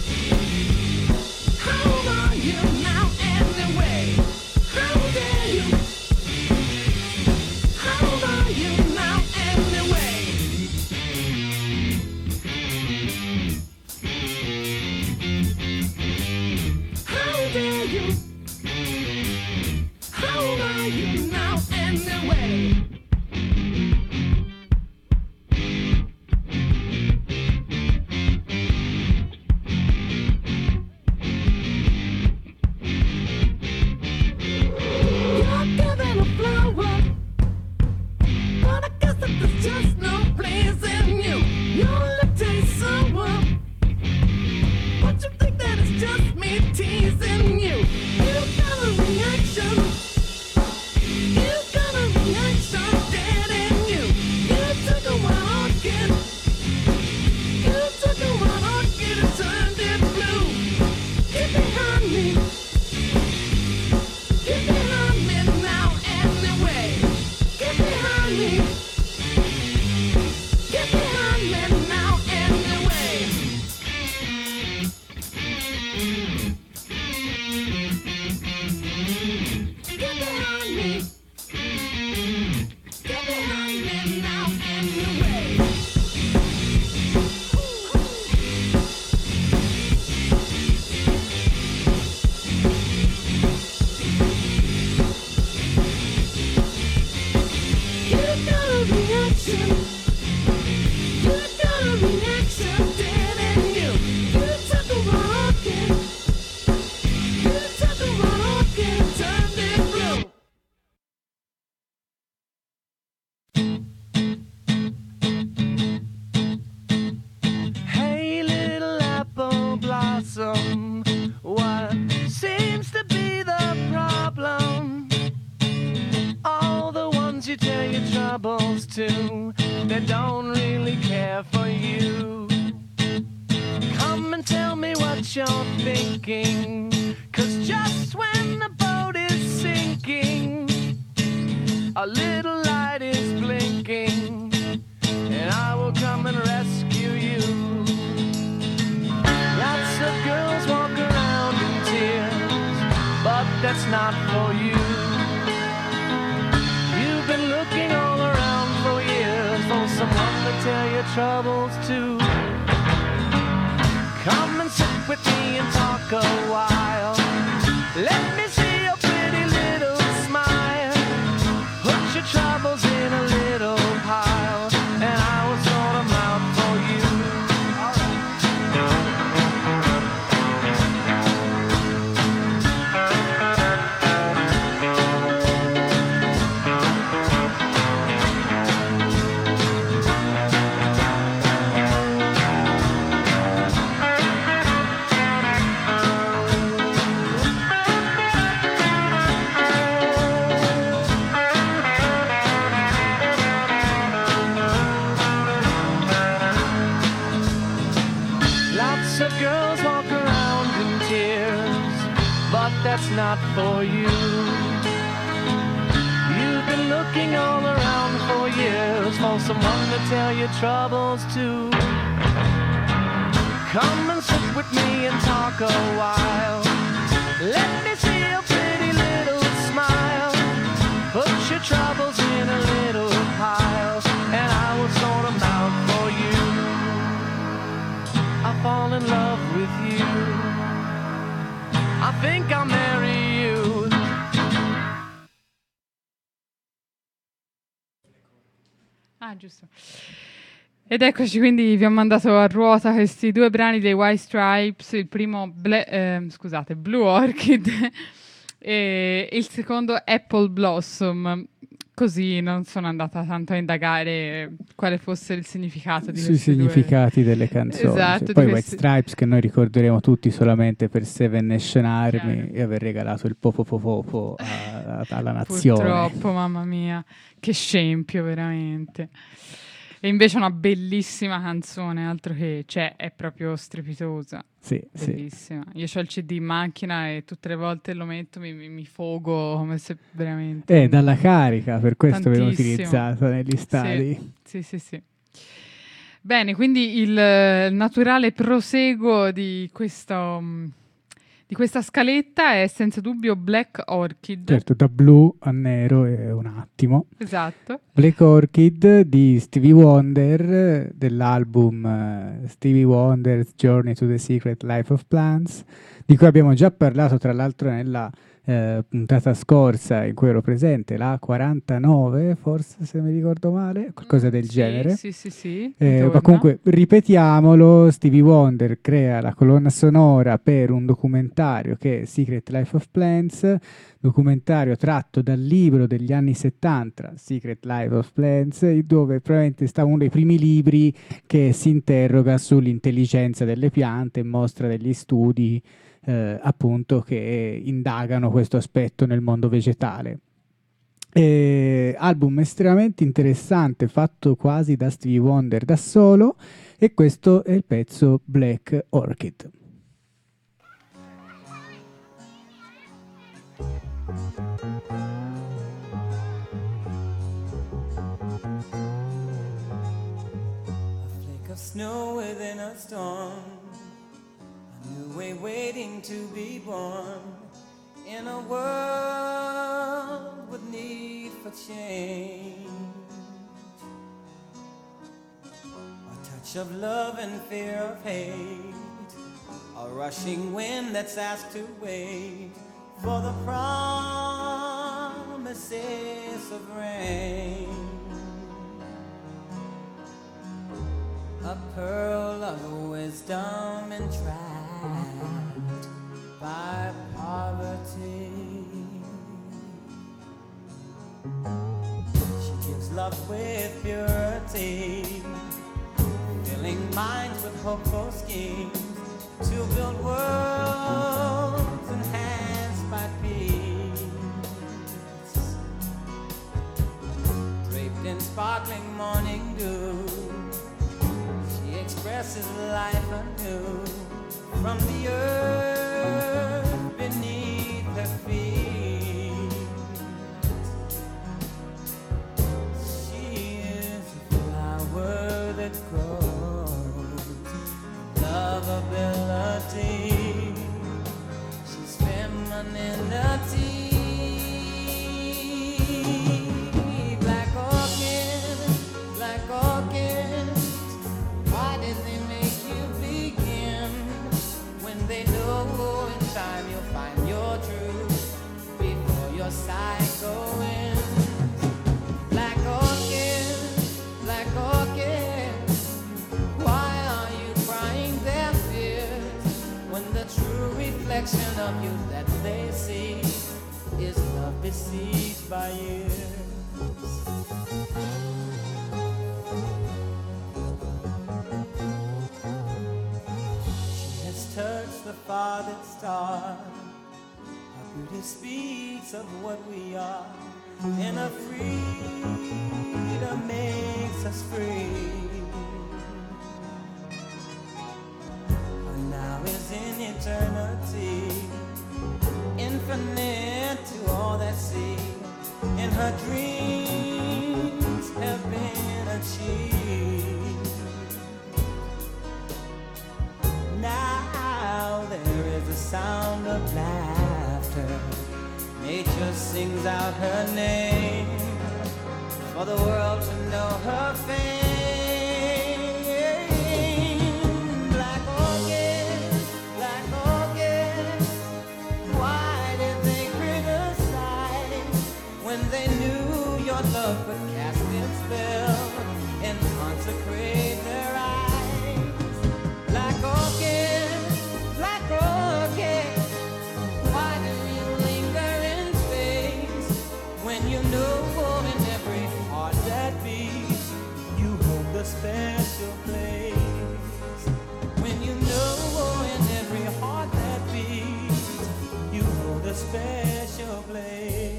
How are you now anyway? How dare you? How are you now anyway? How dare you? How are you now anyway? You're giving a flower, but I guess that there's just no place in you. Your lip tastes sour, but you think that it's just me teasing you. You got a reaction. You got a reaction, didn't you? You took a wild orchid. You took a wild orchid and turned it blue. Get behind me. Get behind me now anyway. Get behind me. Get behind me now anyway. Get behind me. Get behind me now anyway. You got a reaction. You got a reaction, didn't you? You took a wild orchid. You took a wild orchid and turned it blue. Hey, little apple blossom, what seems to be the problem? All the ones you tell your troubles to, they don't really care for you. Come and tell me what you're thinking, 'cause just when the boat is sinking, a little light is blinking, and I will come and rescue you. Lots of girls walk around in tears, but that's not for you. You've been looking all around for years for someone to tell your troubles to. Come and sit with me and talk a while. Let me see your pretty little smile. Put your troubles in a little pile, and I will sort them out for you. that's not for you. You've been looking all around for years for someone to tell your troubles to. Come and sit with me and talk a while. Let me see your pretty little smile. Put your troubles in a little pile, and I will sort them out for you. I'll fall in love with you. I think I'll marry you. Ah, giusto. Ed eccoci, quindi vi ho mandato a ruota questi due brani dei White Stripes, il primo Blue Orchid e il secondo Apple Blossom. Così non sono andata tanto a indagare quale fosse il significato di sui significati delle canzoni. Esatto, poi White Stripes, che noi ricorderemo tutti solamente per Seven Nation Army e aver regalato il popo alla nazione. Purtroppo, mamma mia, che scempio veramente. E invece una bellissima canzone, altro che, cioè, è proprio strepitosa. Sì, bellissima. sì. Io ho il CD in macchina e tutte le volte lo metto, mi fogo come se veramente... dalla carica, per questo Tantissimo. viene utilizzata negli stadi. Sì. Bene, quindi il naturale proseguo di questa scaletta è senza dubbio Black Orchid. Certo, da blu a nero è un attimo. Esatto. Black Orchid di Stevie Wonder, dell'album Stevie Wonder's Journey to the Secret Life of Plants, di cui abbiamo già parlato tra l'altro nella puntata scorsa in cui ero presente, la 49 forse, se mi ricordo male, qualcosa del genere. Sì. Ma comunque ripetiamolo, Stevie Wonder crea la colonna sonora per un documentario che è Secret Life of Plants, documentario tratto dal libro degli anni 70 Secret Life of Plants, dove probabilmente sta uno dei primi libri che si interroga sull'intelligenza delle piante e mostra degli studi appunto che indagano questo aspetto nel mondo vegetale. Album estremamente interessante, fatto quasi da Stevie Wonder da solo, e questo è il pezzo Black Orchid. A flake of snow within a storm, new way waiting to be born in a world with need for change. A touch of love and fear of hate, a rushing wind that's asked to wait for the promises of rain. A pearl of wisdom entrapped by poverty. She gives love with purity, filling minds with hopeful schemes to build worlds enhanced by peace. Draped in sparkling morning dew, she expresses life anew from the earth beneath her feet. She is a flower that grows lovability. She's femininity. Black orchid, black orchid. Why did they make you begin when they know in time you'll find your truth before your cycle ends? Black orchid, black orchid. Why are you crying their fears when the true reflection of you that they see is love besieged by years? Touch the farthest star. Our beauty speaks of what we are, and our freedom makes us free. Our now is in eternity, infinite. permanent to all that see in her dreams have been achieved. Now there is a sound of laughter. Nature sings out her name for the world to know her fame. Black orchids, why did they criticize when they knew your love would cast its spell and consecrate their eyes? Black orchids, why do you linger in space when you know in every heart that beats you hold a special place? When you know in every heart that beats you hold a special place.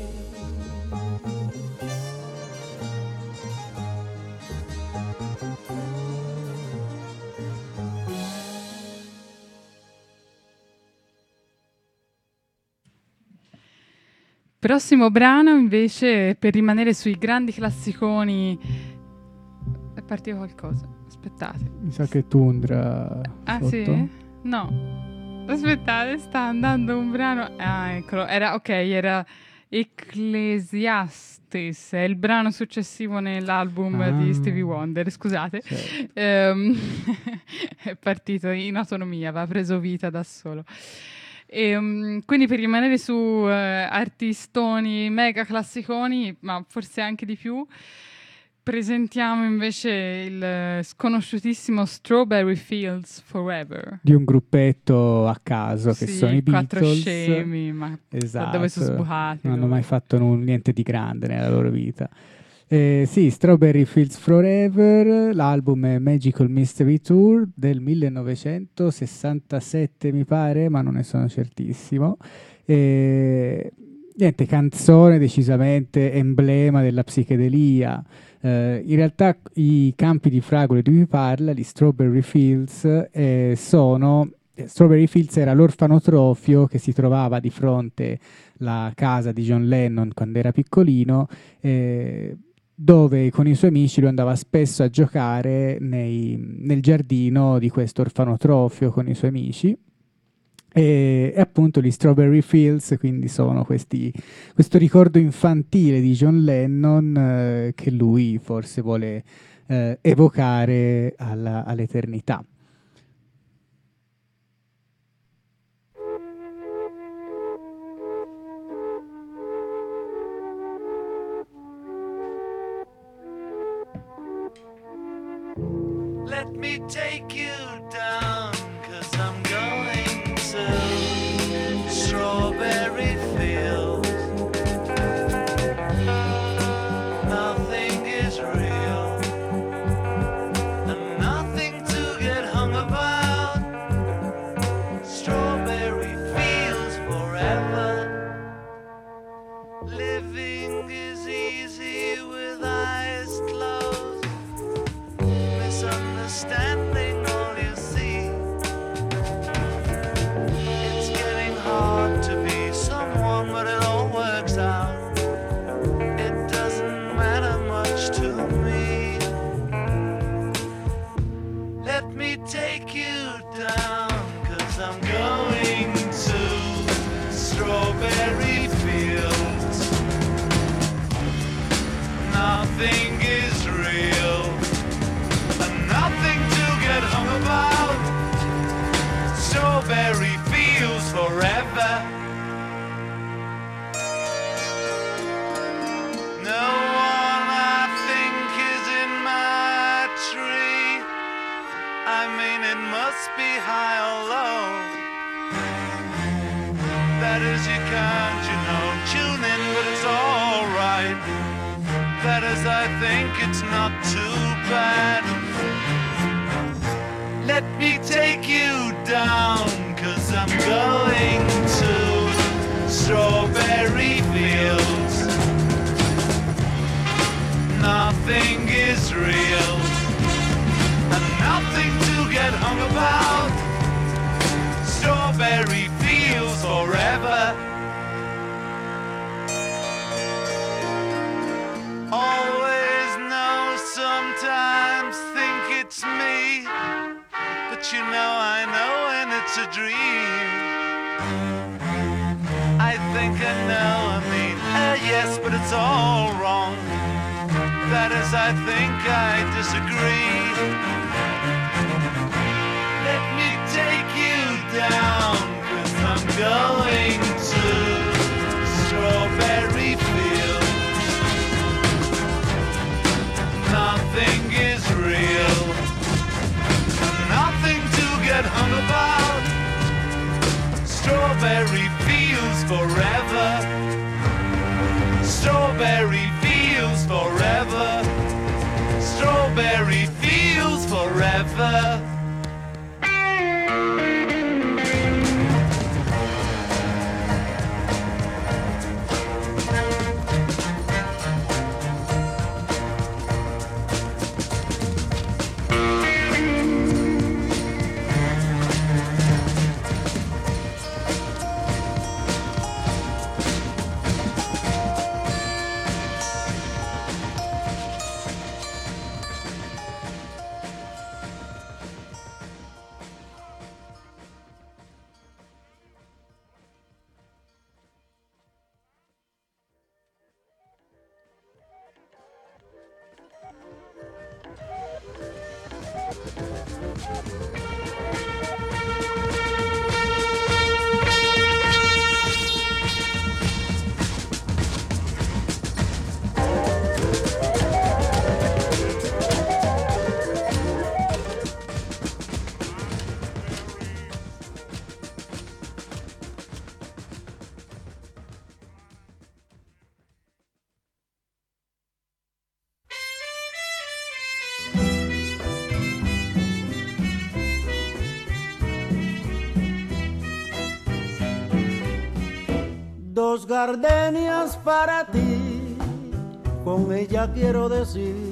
Prossimo brano invece, per rimanere sui grandi classiconi, è partito qualcosa, aspettate. Mi sa che Tundra sotto. Sì? No, aspettate, sta andando un brano, eccolo, era Ecclesiastes, è il brano successivo nell'album di Stevie Wonder, scusate. Sì. È partito in autonomia, aveva preso vita da solo. Quindi per rimanere su artistoni mega classiconi, ma forse anche di più, presentiamo invece il sconosciutissimo Strawberry Fields Forever. Di un gruppetto a caso che sono i quattro Beatles. scemi, ma esatto, da dove sono sbucati? Non hanno mai fatto niente di grande nella loro vita. Sì, Strawberry Fields Forever, l'album è Magical Mystery Tour del 1967 mi pare, ma non ne sono certissimo. Niente, canzone decisamente emblema della psichedelia. In realtà i campi di fragole di cui parla, gli Strawberry Fields, Strawberry Fields era l'orfanotrofio che si trovava di fronte alla casa di John Lennon quando era piccolino, dove con i suoi amici lui andava spesso a giocare nel giardino di questo orfanotrofio con i suoi amici. E appunto gli Strawberry Fields quindi sono questo ricordo infantile di John Lennon che lui forse vuole evocare all'eternità. Let me take you down, 'cause I'm going to Strawberry Fields. Nothing is real, and nothing to get hung about. Strawberry Fields forever. Living is easy with eyes closed. Misunderstanding all you see. It's getting hard to be someone, but it all works out. It doesn't matter much to me. Let me take you down, 'cause I'm going to Strawberry Fields. Nothing is real, and nothing to get hung about. Strawberry Fields forever. No one I think is in my tree. I mean, it must be high or low. That is, you can't, tune in, but it's alright. That is, I think it's not too bad. Let me take you down, 'cause I'm going to Strawberry Fields. Nothing is real, and nothing to get hung about. Strawberry Fields forever. But you know I know when it's a dream. I think I know, I mean, yes, but it's all wrong. That is, I think I disagree. Let me take you down, 'cause I'm going to Strawberry Fields. Nothing is real, nothing to get hung about. Strawberry Fields forever. Strawberry Fields forever. Strawberry Fields forever. Dos gardenias para ti, con ella quiero decir,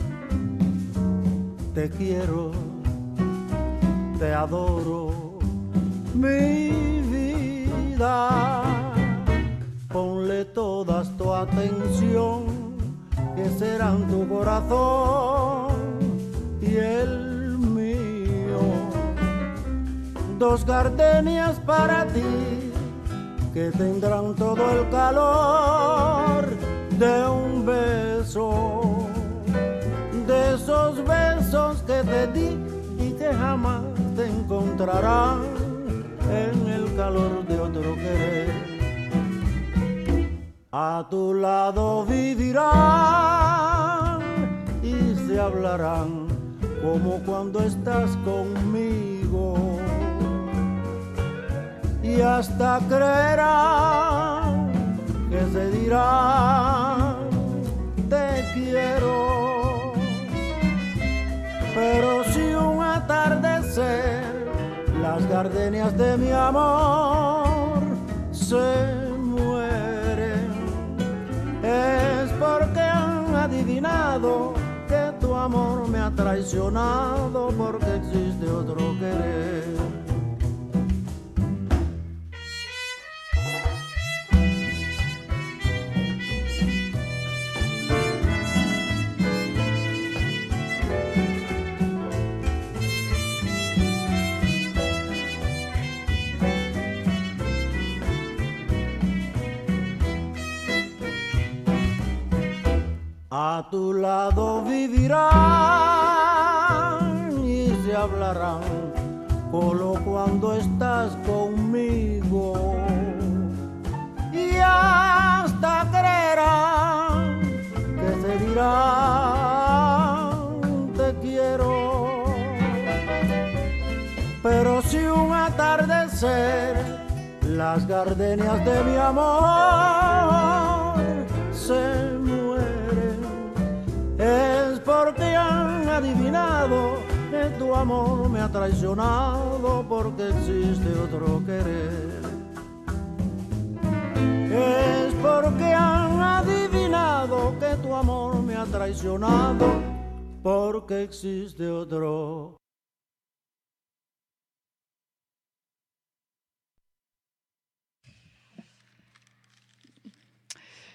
te quiero, te adoro, mi vida. Ponle todas tu atención, que serán tu corazón y el mío. Dos gardenias para ti, que tendrán todo el calor de un beso, de esos besos que te di y que jamás te encontrarán en el calor de otro querer. A tu lado vivirán y se hablarán como cuando estás conmigo. Y hasta creerán que se dirán te quiero. Pero si un atardecer las gardenias de mi amor se mueren, es porque han adivinado que tu amor me ha traicionado, porque existe otro querer. A tu lado vivirán y se hablarán solo cuando estás conmigo. Y hasta creerán que se dirán te quiero. Pero si un atardecer las gardenias de mi amor se mueren, es porque han adivinado que tu amor me ha traicionado, porque existe otro querer. Es porque han adivinado que tu amor me ha traicionado, porque existe otro.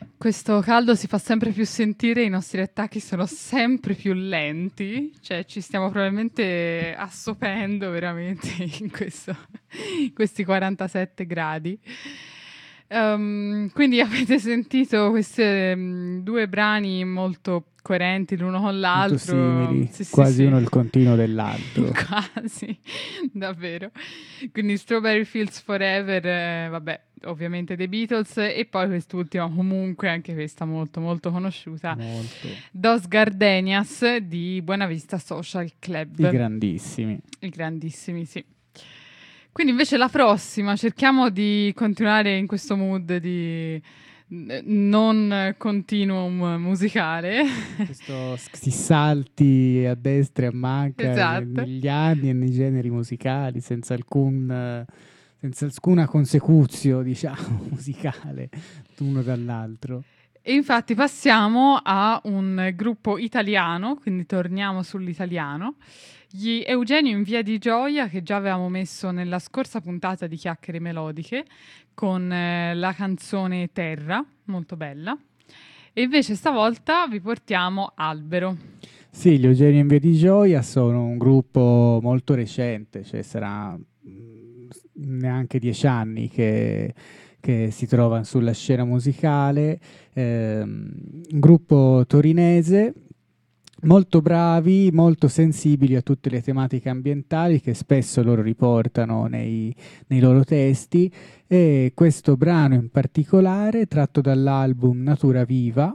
Questo caldo si fa sempre più sentire, i nostri attacchi sono sempre più lenti, cioè ci stiamo probabilmente assopendo veramente in questi 47 gradi. Quindi avete sentito questi due brani molto coerenti l'uno con l'altro, molto simili, sì, quasi uno il continuo dell'altro. Quasi, davvero. Quindi Strawberry Fields Forever, vabbè, ovviamente dei Beatles, e poi quest'ultima comunque, anche questa molto molto conosciuta, Dos Gardenias di Buena Vista Social Club. I grandissimi, sì. Quindi invece la prossima, cerchiamo di continuare in questo mood di non continuum musicale. Questi salti a destra e a manca, esatto, negli anni e nei generi musicali, senza alcuna consecuzio, diciamo, musicale l'uno dall'altro. E infatti passiamo a un gruppo italiano, quindi torniamo sull'italiano, gli Eugenio in Via di Gioia, che già avevamo messo nella scorsa puntata di Chiacchiere Melodiche con la canzone Terra, molto bella, e invece stavolta vi portiamo Albero. Sì, gli Eugenio in Via di Gioia sono un gruppo molto recente, cioè sarà neanche 10 anni che si trovano sulla scena musicale, un gruppo torinese, molto bravi, molto sensibili a tutte le tematiche ambientali che spesso loro riportano nei loro testi, e questo brano in particolare, tratto dall'album Natura Viva,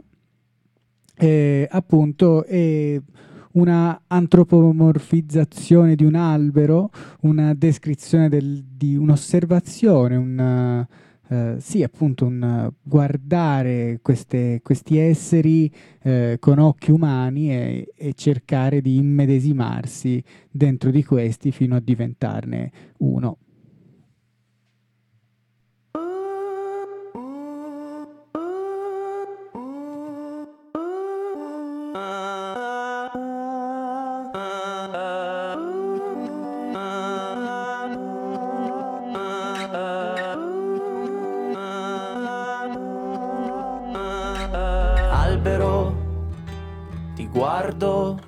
appunto è una antropomorfizzazione di un albero, una descrizione di un'osservazione, sì, appunto un guardare questi esseri con occhi umani e cercare di immedesimarsi dentro di questi fino a diventarne uno. Guardo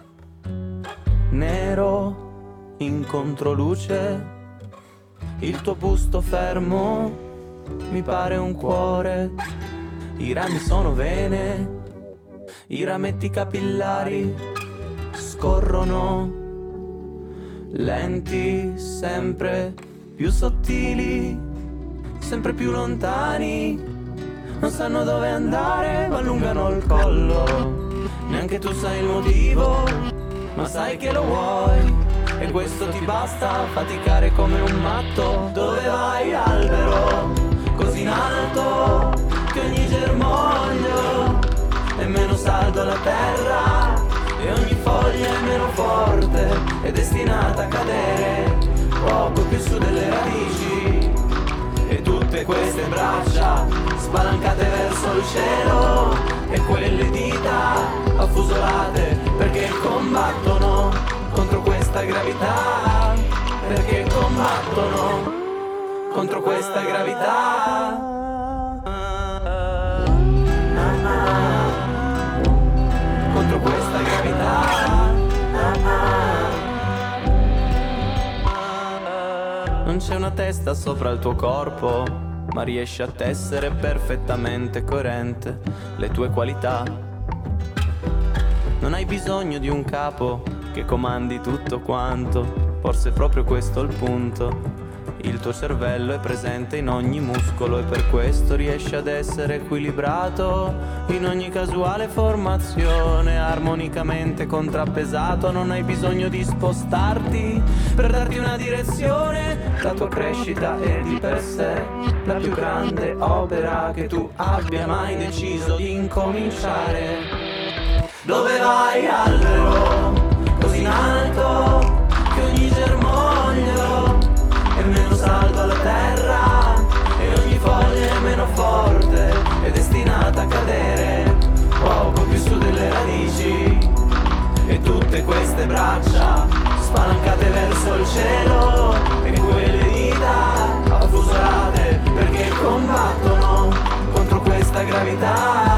nero in controluce, il tuo busto fermo mi pare un cuore, i rami sono vene, i rametti capillari scorrono lenti, sempre più sottili, sempre più lontani, non sanno dove andare ma allungano il collo. Neanche tu sai il motivo, ma sai che lo vuoi, e questo ti basta faticare come un matto. Dove vai, albero, così in alto, che ogni germoglio è meno saldo alla terra, e ogni foglia è meno forte, è destinata a cadere poco più su delle radici. E tutte queste braccia spalancate verso il cielo, e quelle dita affusolate perché combattono contro questa gravità, perché combattono contro questa gravità. Contro questa gravità. Non c'è una testa sopra il tuo corpo, ma riesci a tessere perfettamente coerente le tue qualità. Non hai bisogno di un capo che comandi tutto quanto, forse è proprio questo il punto. Il tuo cervello è presente in ogni muscolo e per questo riesci ad essere equilibrato in ogni casuale formazione, armonicamente contrappesato. Non hai bisogno di spostarti per darti una direzione. La tua crescita è di per sé la più grande opera che tu abbia mai deciso di incominciare. Dove vai, albero, così in alto, che ogni germoglio è meno saldo alla terra, e ogni foglia è meno forte, è destinata a cadere poco più su delle radici. E tutte queste braccia spalancate verso il cielo, e quelle dita affusolate perché combattono contro questa gravità.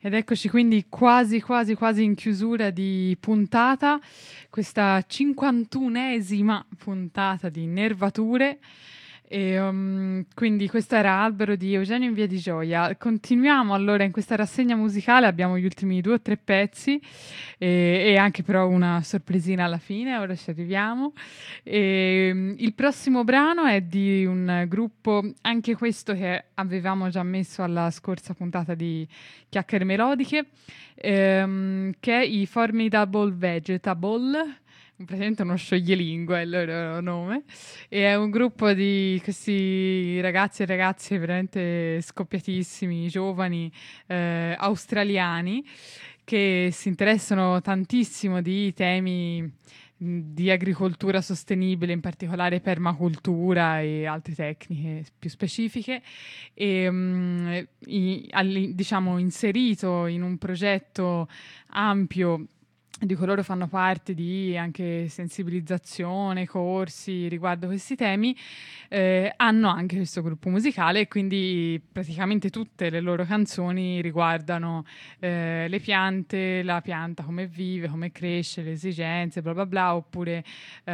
Ed eccoci quindi quasi in chiusura di puntata, questa 51esima puntata di Nervature. E, quindi questo era Albero di Eugenio in Via di Gioia. Continuiamo allora in questa rassegna musicale, abbiamo gli ultimi 2 o 3 pezzi e anche però una sorpresina alla fine, ora ci arriviamo. Il prossimo brano è di un gruppo, anche questo che avevamo già messo alla scorsa puntata di Chiacchiere Melodiche, che è i Formidable Vegetable, praticamente uno scioglielingue è il loro nome, e è un gruppo di questi ragazzi e ragazze veramente scoppiatissimi, giovani, australiani, che si interessano tantissimo di temi di agricoltura sostenibile, in particolare permacultura e altre tecniche più specifiche, e diciamo inserito in un progetto ampio di cui loro fanno parte, di anche sensibilizzazione, corsi riguardo questi temi, hanno anche questo gruppo musicale e quindi praticamente tutte le loro canzoni riguardano le piante, la pianta come vive, come cresce, le esigenze, bla bla bla, oppure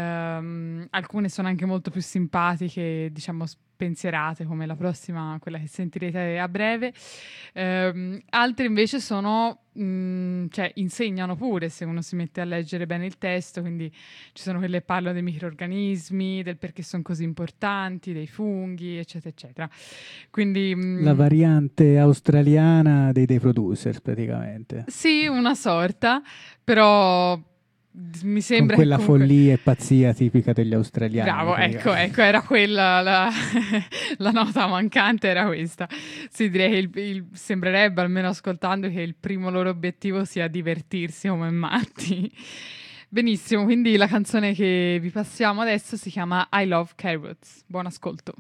alcune sono anche molto più simpatiche, diciamo pensierate, come la prossima, quella che sentirete a breve. Altre invece sono cioè insegnano pure, se uno si mette a leggere bene il testo, quindi ci sono quelle che parlano dei microrganismi, del perché sono così importanti, dei funghi, eccetera eccetera. Quindi la variante australiana dei Producers praticamente. Sì, una sorta, però mi sembra con quella comunque follia e pazzia tipica degli australiani. Bravo, ecco, era quella la nota mancante, era questa. Sì, direi che sembrerebbe, almeno ascoltando, che il primo loro obiettivo sia divertirsi come matti. Benissimo, quindi la canzone che vi passiamo adesso si chiama I Love Carrots. Buon ascolto.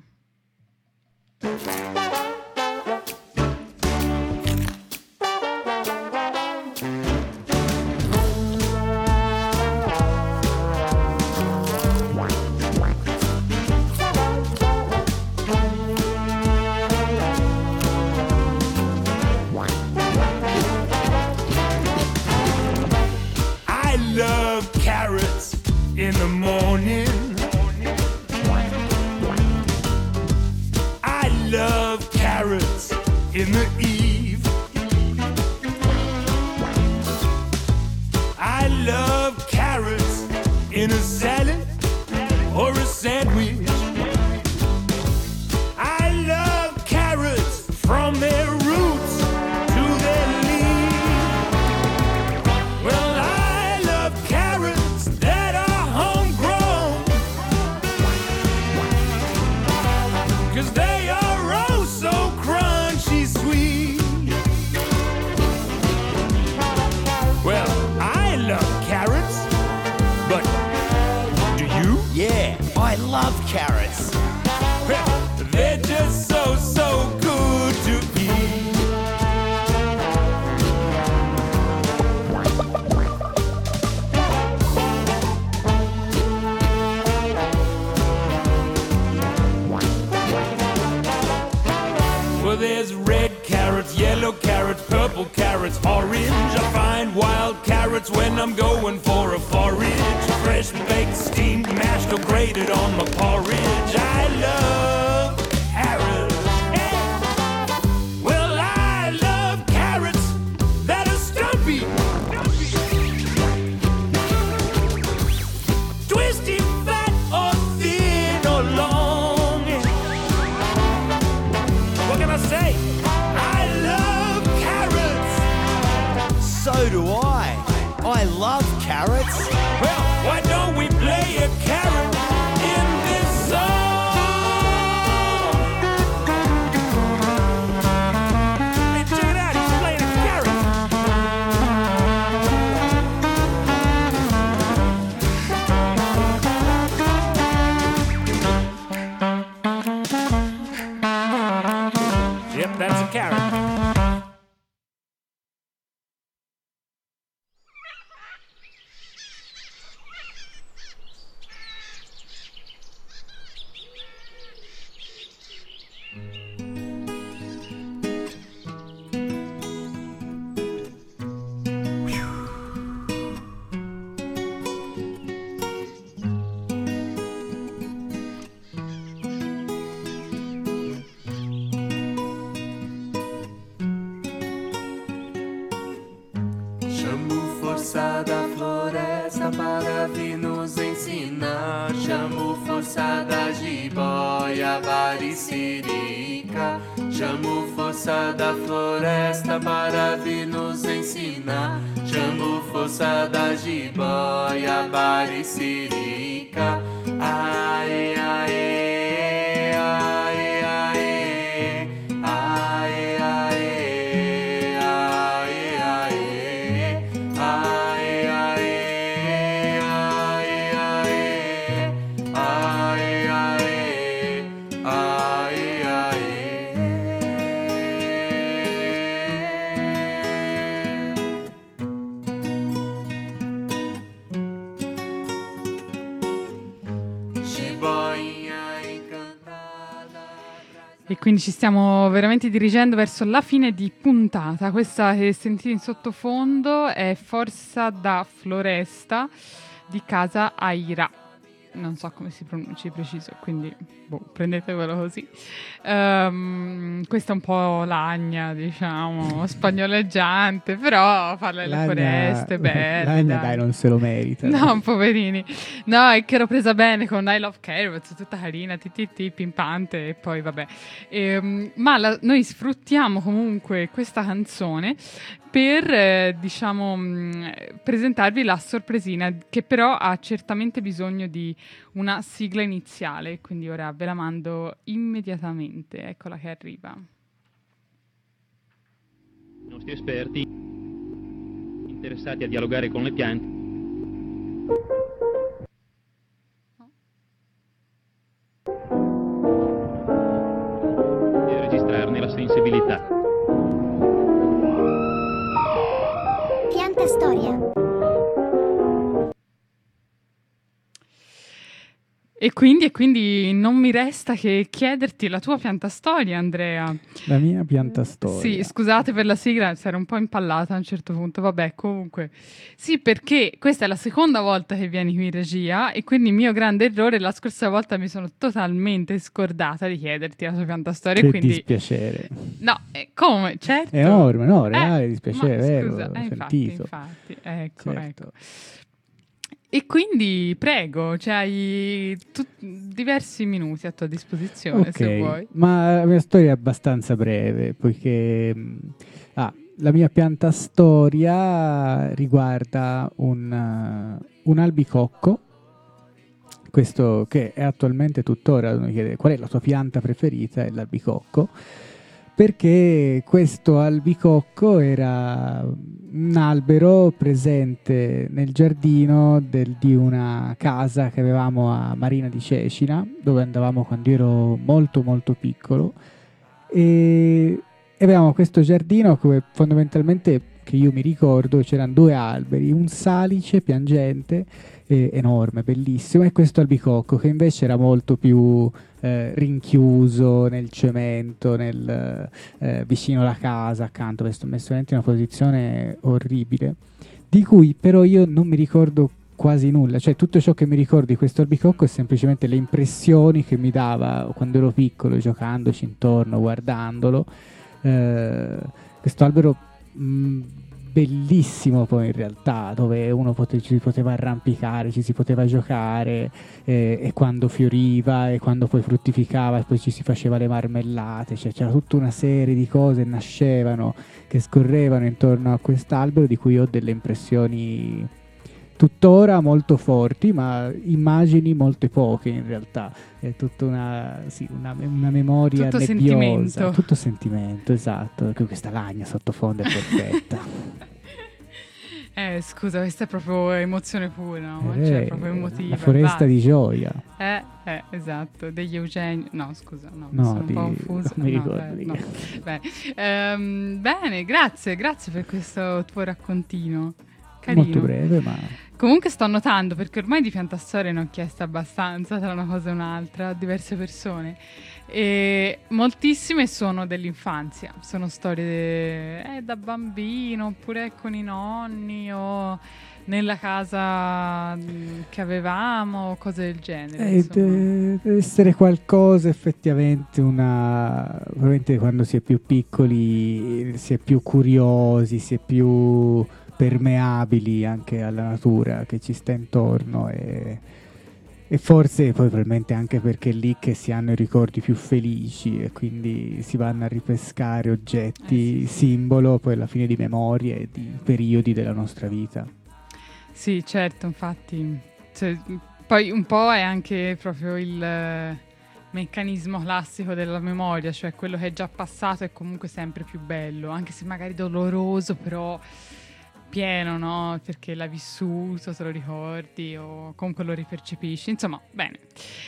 Love carrots in the morning. I love carrots in the eve. I love carrots in a salad or a sandwich. I love carrots from their roots to their leaves. Well, I love carrots that are homegrown, 'cause they are oh so crunchy sweet. Well, I love carrots, but do you? Yeah, I love carrots. They're just so good to eat. Well, there's red carrots, yellow carrots, purple carrots, orange. I find wild carrots when I'm going for a forage. Fresh baked, steamed, mashed or grated on my porridge. I love carrots. Well, I love carrots that are stumpy, twisty, fat or thin or long. What can I say? I love carrots. So do I. I love carrots. Well, why don't we play a carrot in this song? Hey, check it out, he's playing a carrot. Yep, that's a carrot. floresta para vir nos ensinar. Chamo força da jiboia, baricirica. Chamo força da floresta para vir nos ensinar. Chamo força da jiboia, baricirica. Aê, aê, aê, aê, aê, aê, aê, aê, aê, aê, aê, E quindi ci stiamo veramente dirigendo verso la fine di puntata. Questa che sentite in sottofondo è Forza da Floresta di Casa Aira. Non so come si pronunci preciso, quindi prendetevelo così. Questa è un po' lagna, diciamo, spagnoleggiante, però parla delle foreste belle. Lagna, dai, non se lo merita. No, poverini. No, è che ero presa bene con I Love Carrots, tutta carina, pimpante, e poi vabbè. Ma noi sfruttiamo comunque questa canzone per, presentarvi la sorpresina, che però ha certamente bisogno di una sigla iniziale, quindi ora ve la mando immediatamente. Eccola che arriva. I nostri esperti interessati a dialogare con le piante e registrarne la sensibilità. Pianta storia. E quindi non mi resta che chiederti la tua pianta storia, Andrea. La mia pianta storia. Sì, scusate per la sigla, si era un po' impallata a un certo punto, vabbè, comunque. Sì, perché questa è la seconda volta che vieni qui in regia e quindi il mio grande errore, la scorsa volta mi sono totalmente scordata di chiederti la tua pianta storia. Che quindi... dispiacere. No, come? Certo. Enorme, no, reale dispiacere, vero? Scusa, Sentito. infatti, ecco, Certo. ecco. E quindi prego, hai diversi minuti a tua disposizione, se vuoi. Ma la mia storia è abbastanza breve, poiché la mia pianta storia riguarda un albicocco, questo che è attualmente tuttora, uno mi chiede qual è la tua pianta preferita, è l'albicocco, perché questo albicocco era un albero presente nel giardino di una casa che avevamo a Marina di Cecina, dove andavamo quando ero molto molto piccolo, e avevamo questo giardino che fondamentalmente, che io mi ricordo, c'erano due alberi, un salice piangente enorme, bellissimo, e questo albicocco che invece era molto più rinchiuso nel cemento, vicino alla casa, accanto, questo messo veramente in una posizione orribile, di cui però io non mi ricordo quasi nulla, cioè tutto ciò che mi ricordo di questo albicocco è semplicemente le impressioni che mi dava quando ero piccolo, giocandoci intorno, guardandolo. Questo albero bellissimo poi in realtà, dove uno ci si poteva arrampicare, ci si poteva giocare, e quando fioriva e quando poi fruttificava e poi ci si faceva le marmellate, cioè c'era tutta una serie di cose che nascevano, che scorrevano intorno a quest'albero, di cui ho delle impressioni tuttora molto forti, ma immagini molto poche in realtà. È tutta una memoria tutto nebbiosa, sentimento. Tutto sentimento, esatto. Questa lagna sottofondo è perfetta. Scusa, questa è proprio emozione pura, no? Cioè, proprio emotiva. La foresta di gioia. Esatto, degli Eugenio. No, scusa, no, No, sono un po' confusa. non mi ricordo. No. Bene, grazie per questo tuo raccontino. Carino. Molto breve, ma... Comunque sto notando, perché ormai di pianta storia ne ho chieste abbastanza tra una cosa e un'altra a diverse persone, e moltissime sono dell'infanzia, sono storie da bambino, oppure con i nonni o nella casa che avevamo, cose del genere. Deve essere qualcosa effettivamente, ovviamente quando si è più piccoli si è più curiosi, si è più permeabili anche alla natura che ci sta intorno, e forse poi probabilmente anche perché è lì che si hanno i ricordi più felici e quindi si vanno a ripescare oggetti simbolo poi alla fine di memorie e di periodi della nostra vita. Sì, certo, infatti. Cioè, poi un po' è anche proprio il meccanismo classico della memoria, cioè quello che è già passato è comunque sempre più bello, anche se magari doloroso, però pieno, no? Perché l'hai vissuto, te lo ricordi o comunque lo ripercepisci. Insomma, bene.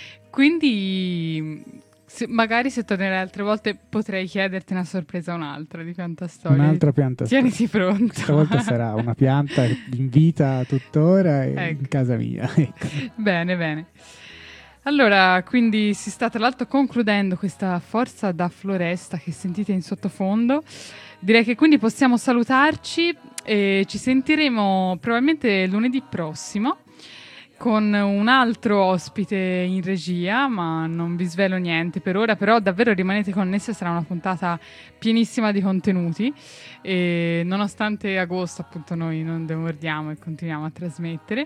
Quindi magari se tornerai altre volte potrei chiederti una sorpresa, un'altra di piantastorie. Un'altra piantastoria. Tieniti pronto. Stavolta sarà una pianta in vita tuttora in casa mia. Ecco. Bene, bene. Allora, quindi si sta tra l'altro concludendo questa Forza da Floresta che sentite in sottofondo. Direi che quindi possiamo salutarci e ci sentiremo probabilmente lunedì prossimo con un altro ospite in regia, ma non vi svelo niente per ora, però davvero rimanete connessi, sarà una puntata pienissima di contenuti e nonostante agosto appunto noi non demordiamo e continuiamo a trasmettere.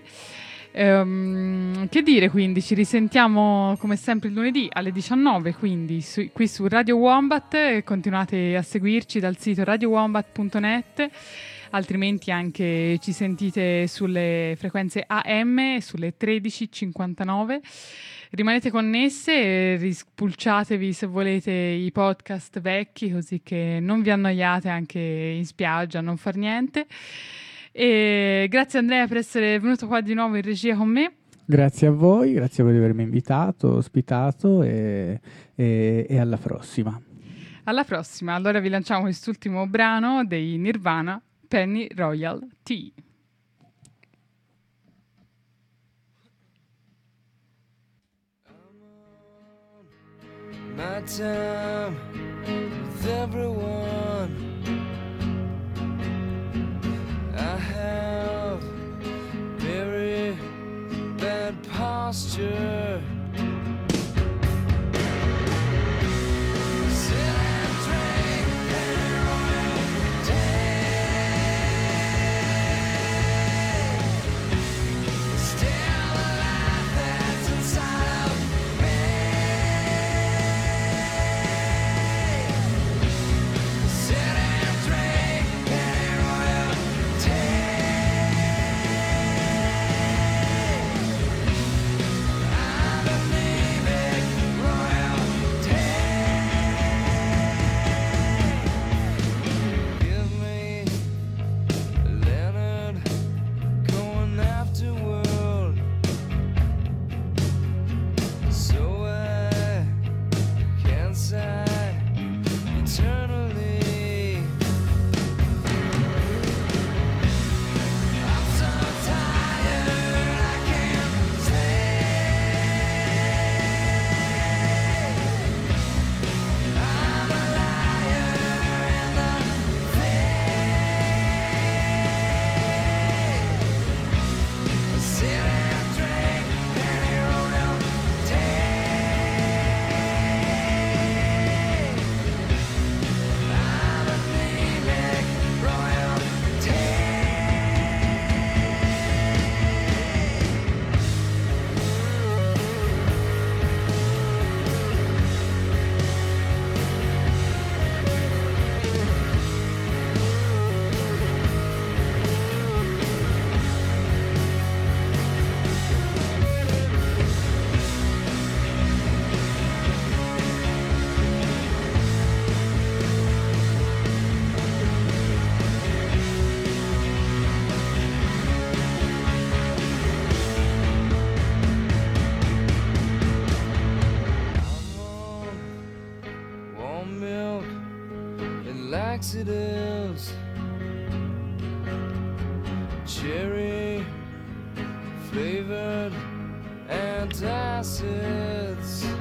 Che dire, quindi ci risentiamo come sempre il lunedì alle 19, quindi qui su Radio Wombat, continuate a seguirci dal sito radiowombat.net, altrimenti anche ci sentite sulle frequenze AM sulle 13:59. Rimanete connesse e rispulciatevi se volete i podcast vecchi, così che non vi annoiate anche in spiaggia a non far niente. E grazie Andrea per essere venuto qua di nuovo in regia con me. Grazie a voi di avermi invitato, ospitato e alla prossima. Alla prossima, allora vi lanciamo quest'ultimo brano dei Nirvana, Penny Royal Tea. My time with everyone. I have very bad posture. Sit and drink Penny Royal tea. Still the life that's inside of me. Sit and drink Penny Royal tea. Laxatives, cherry flavored antacids.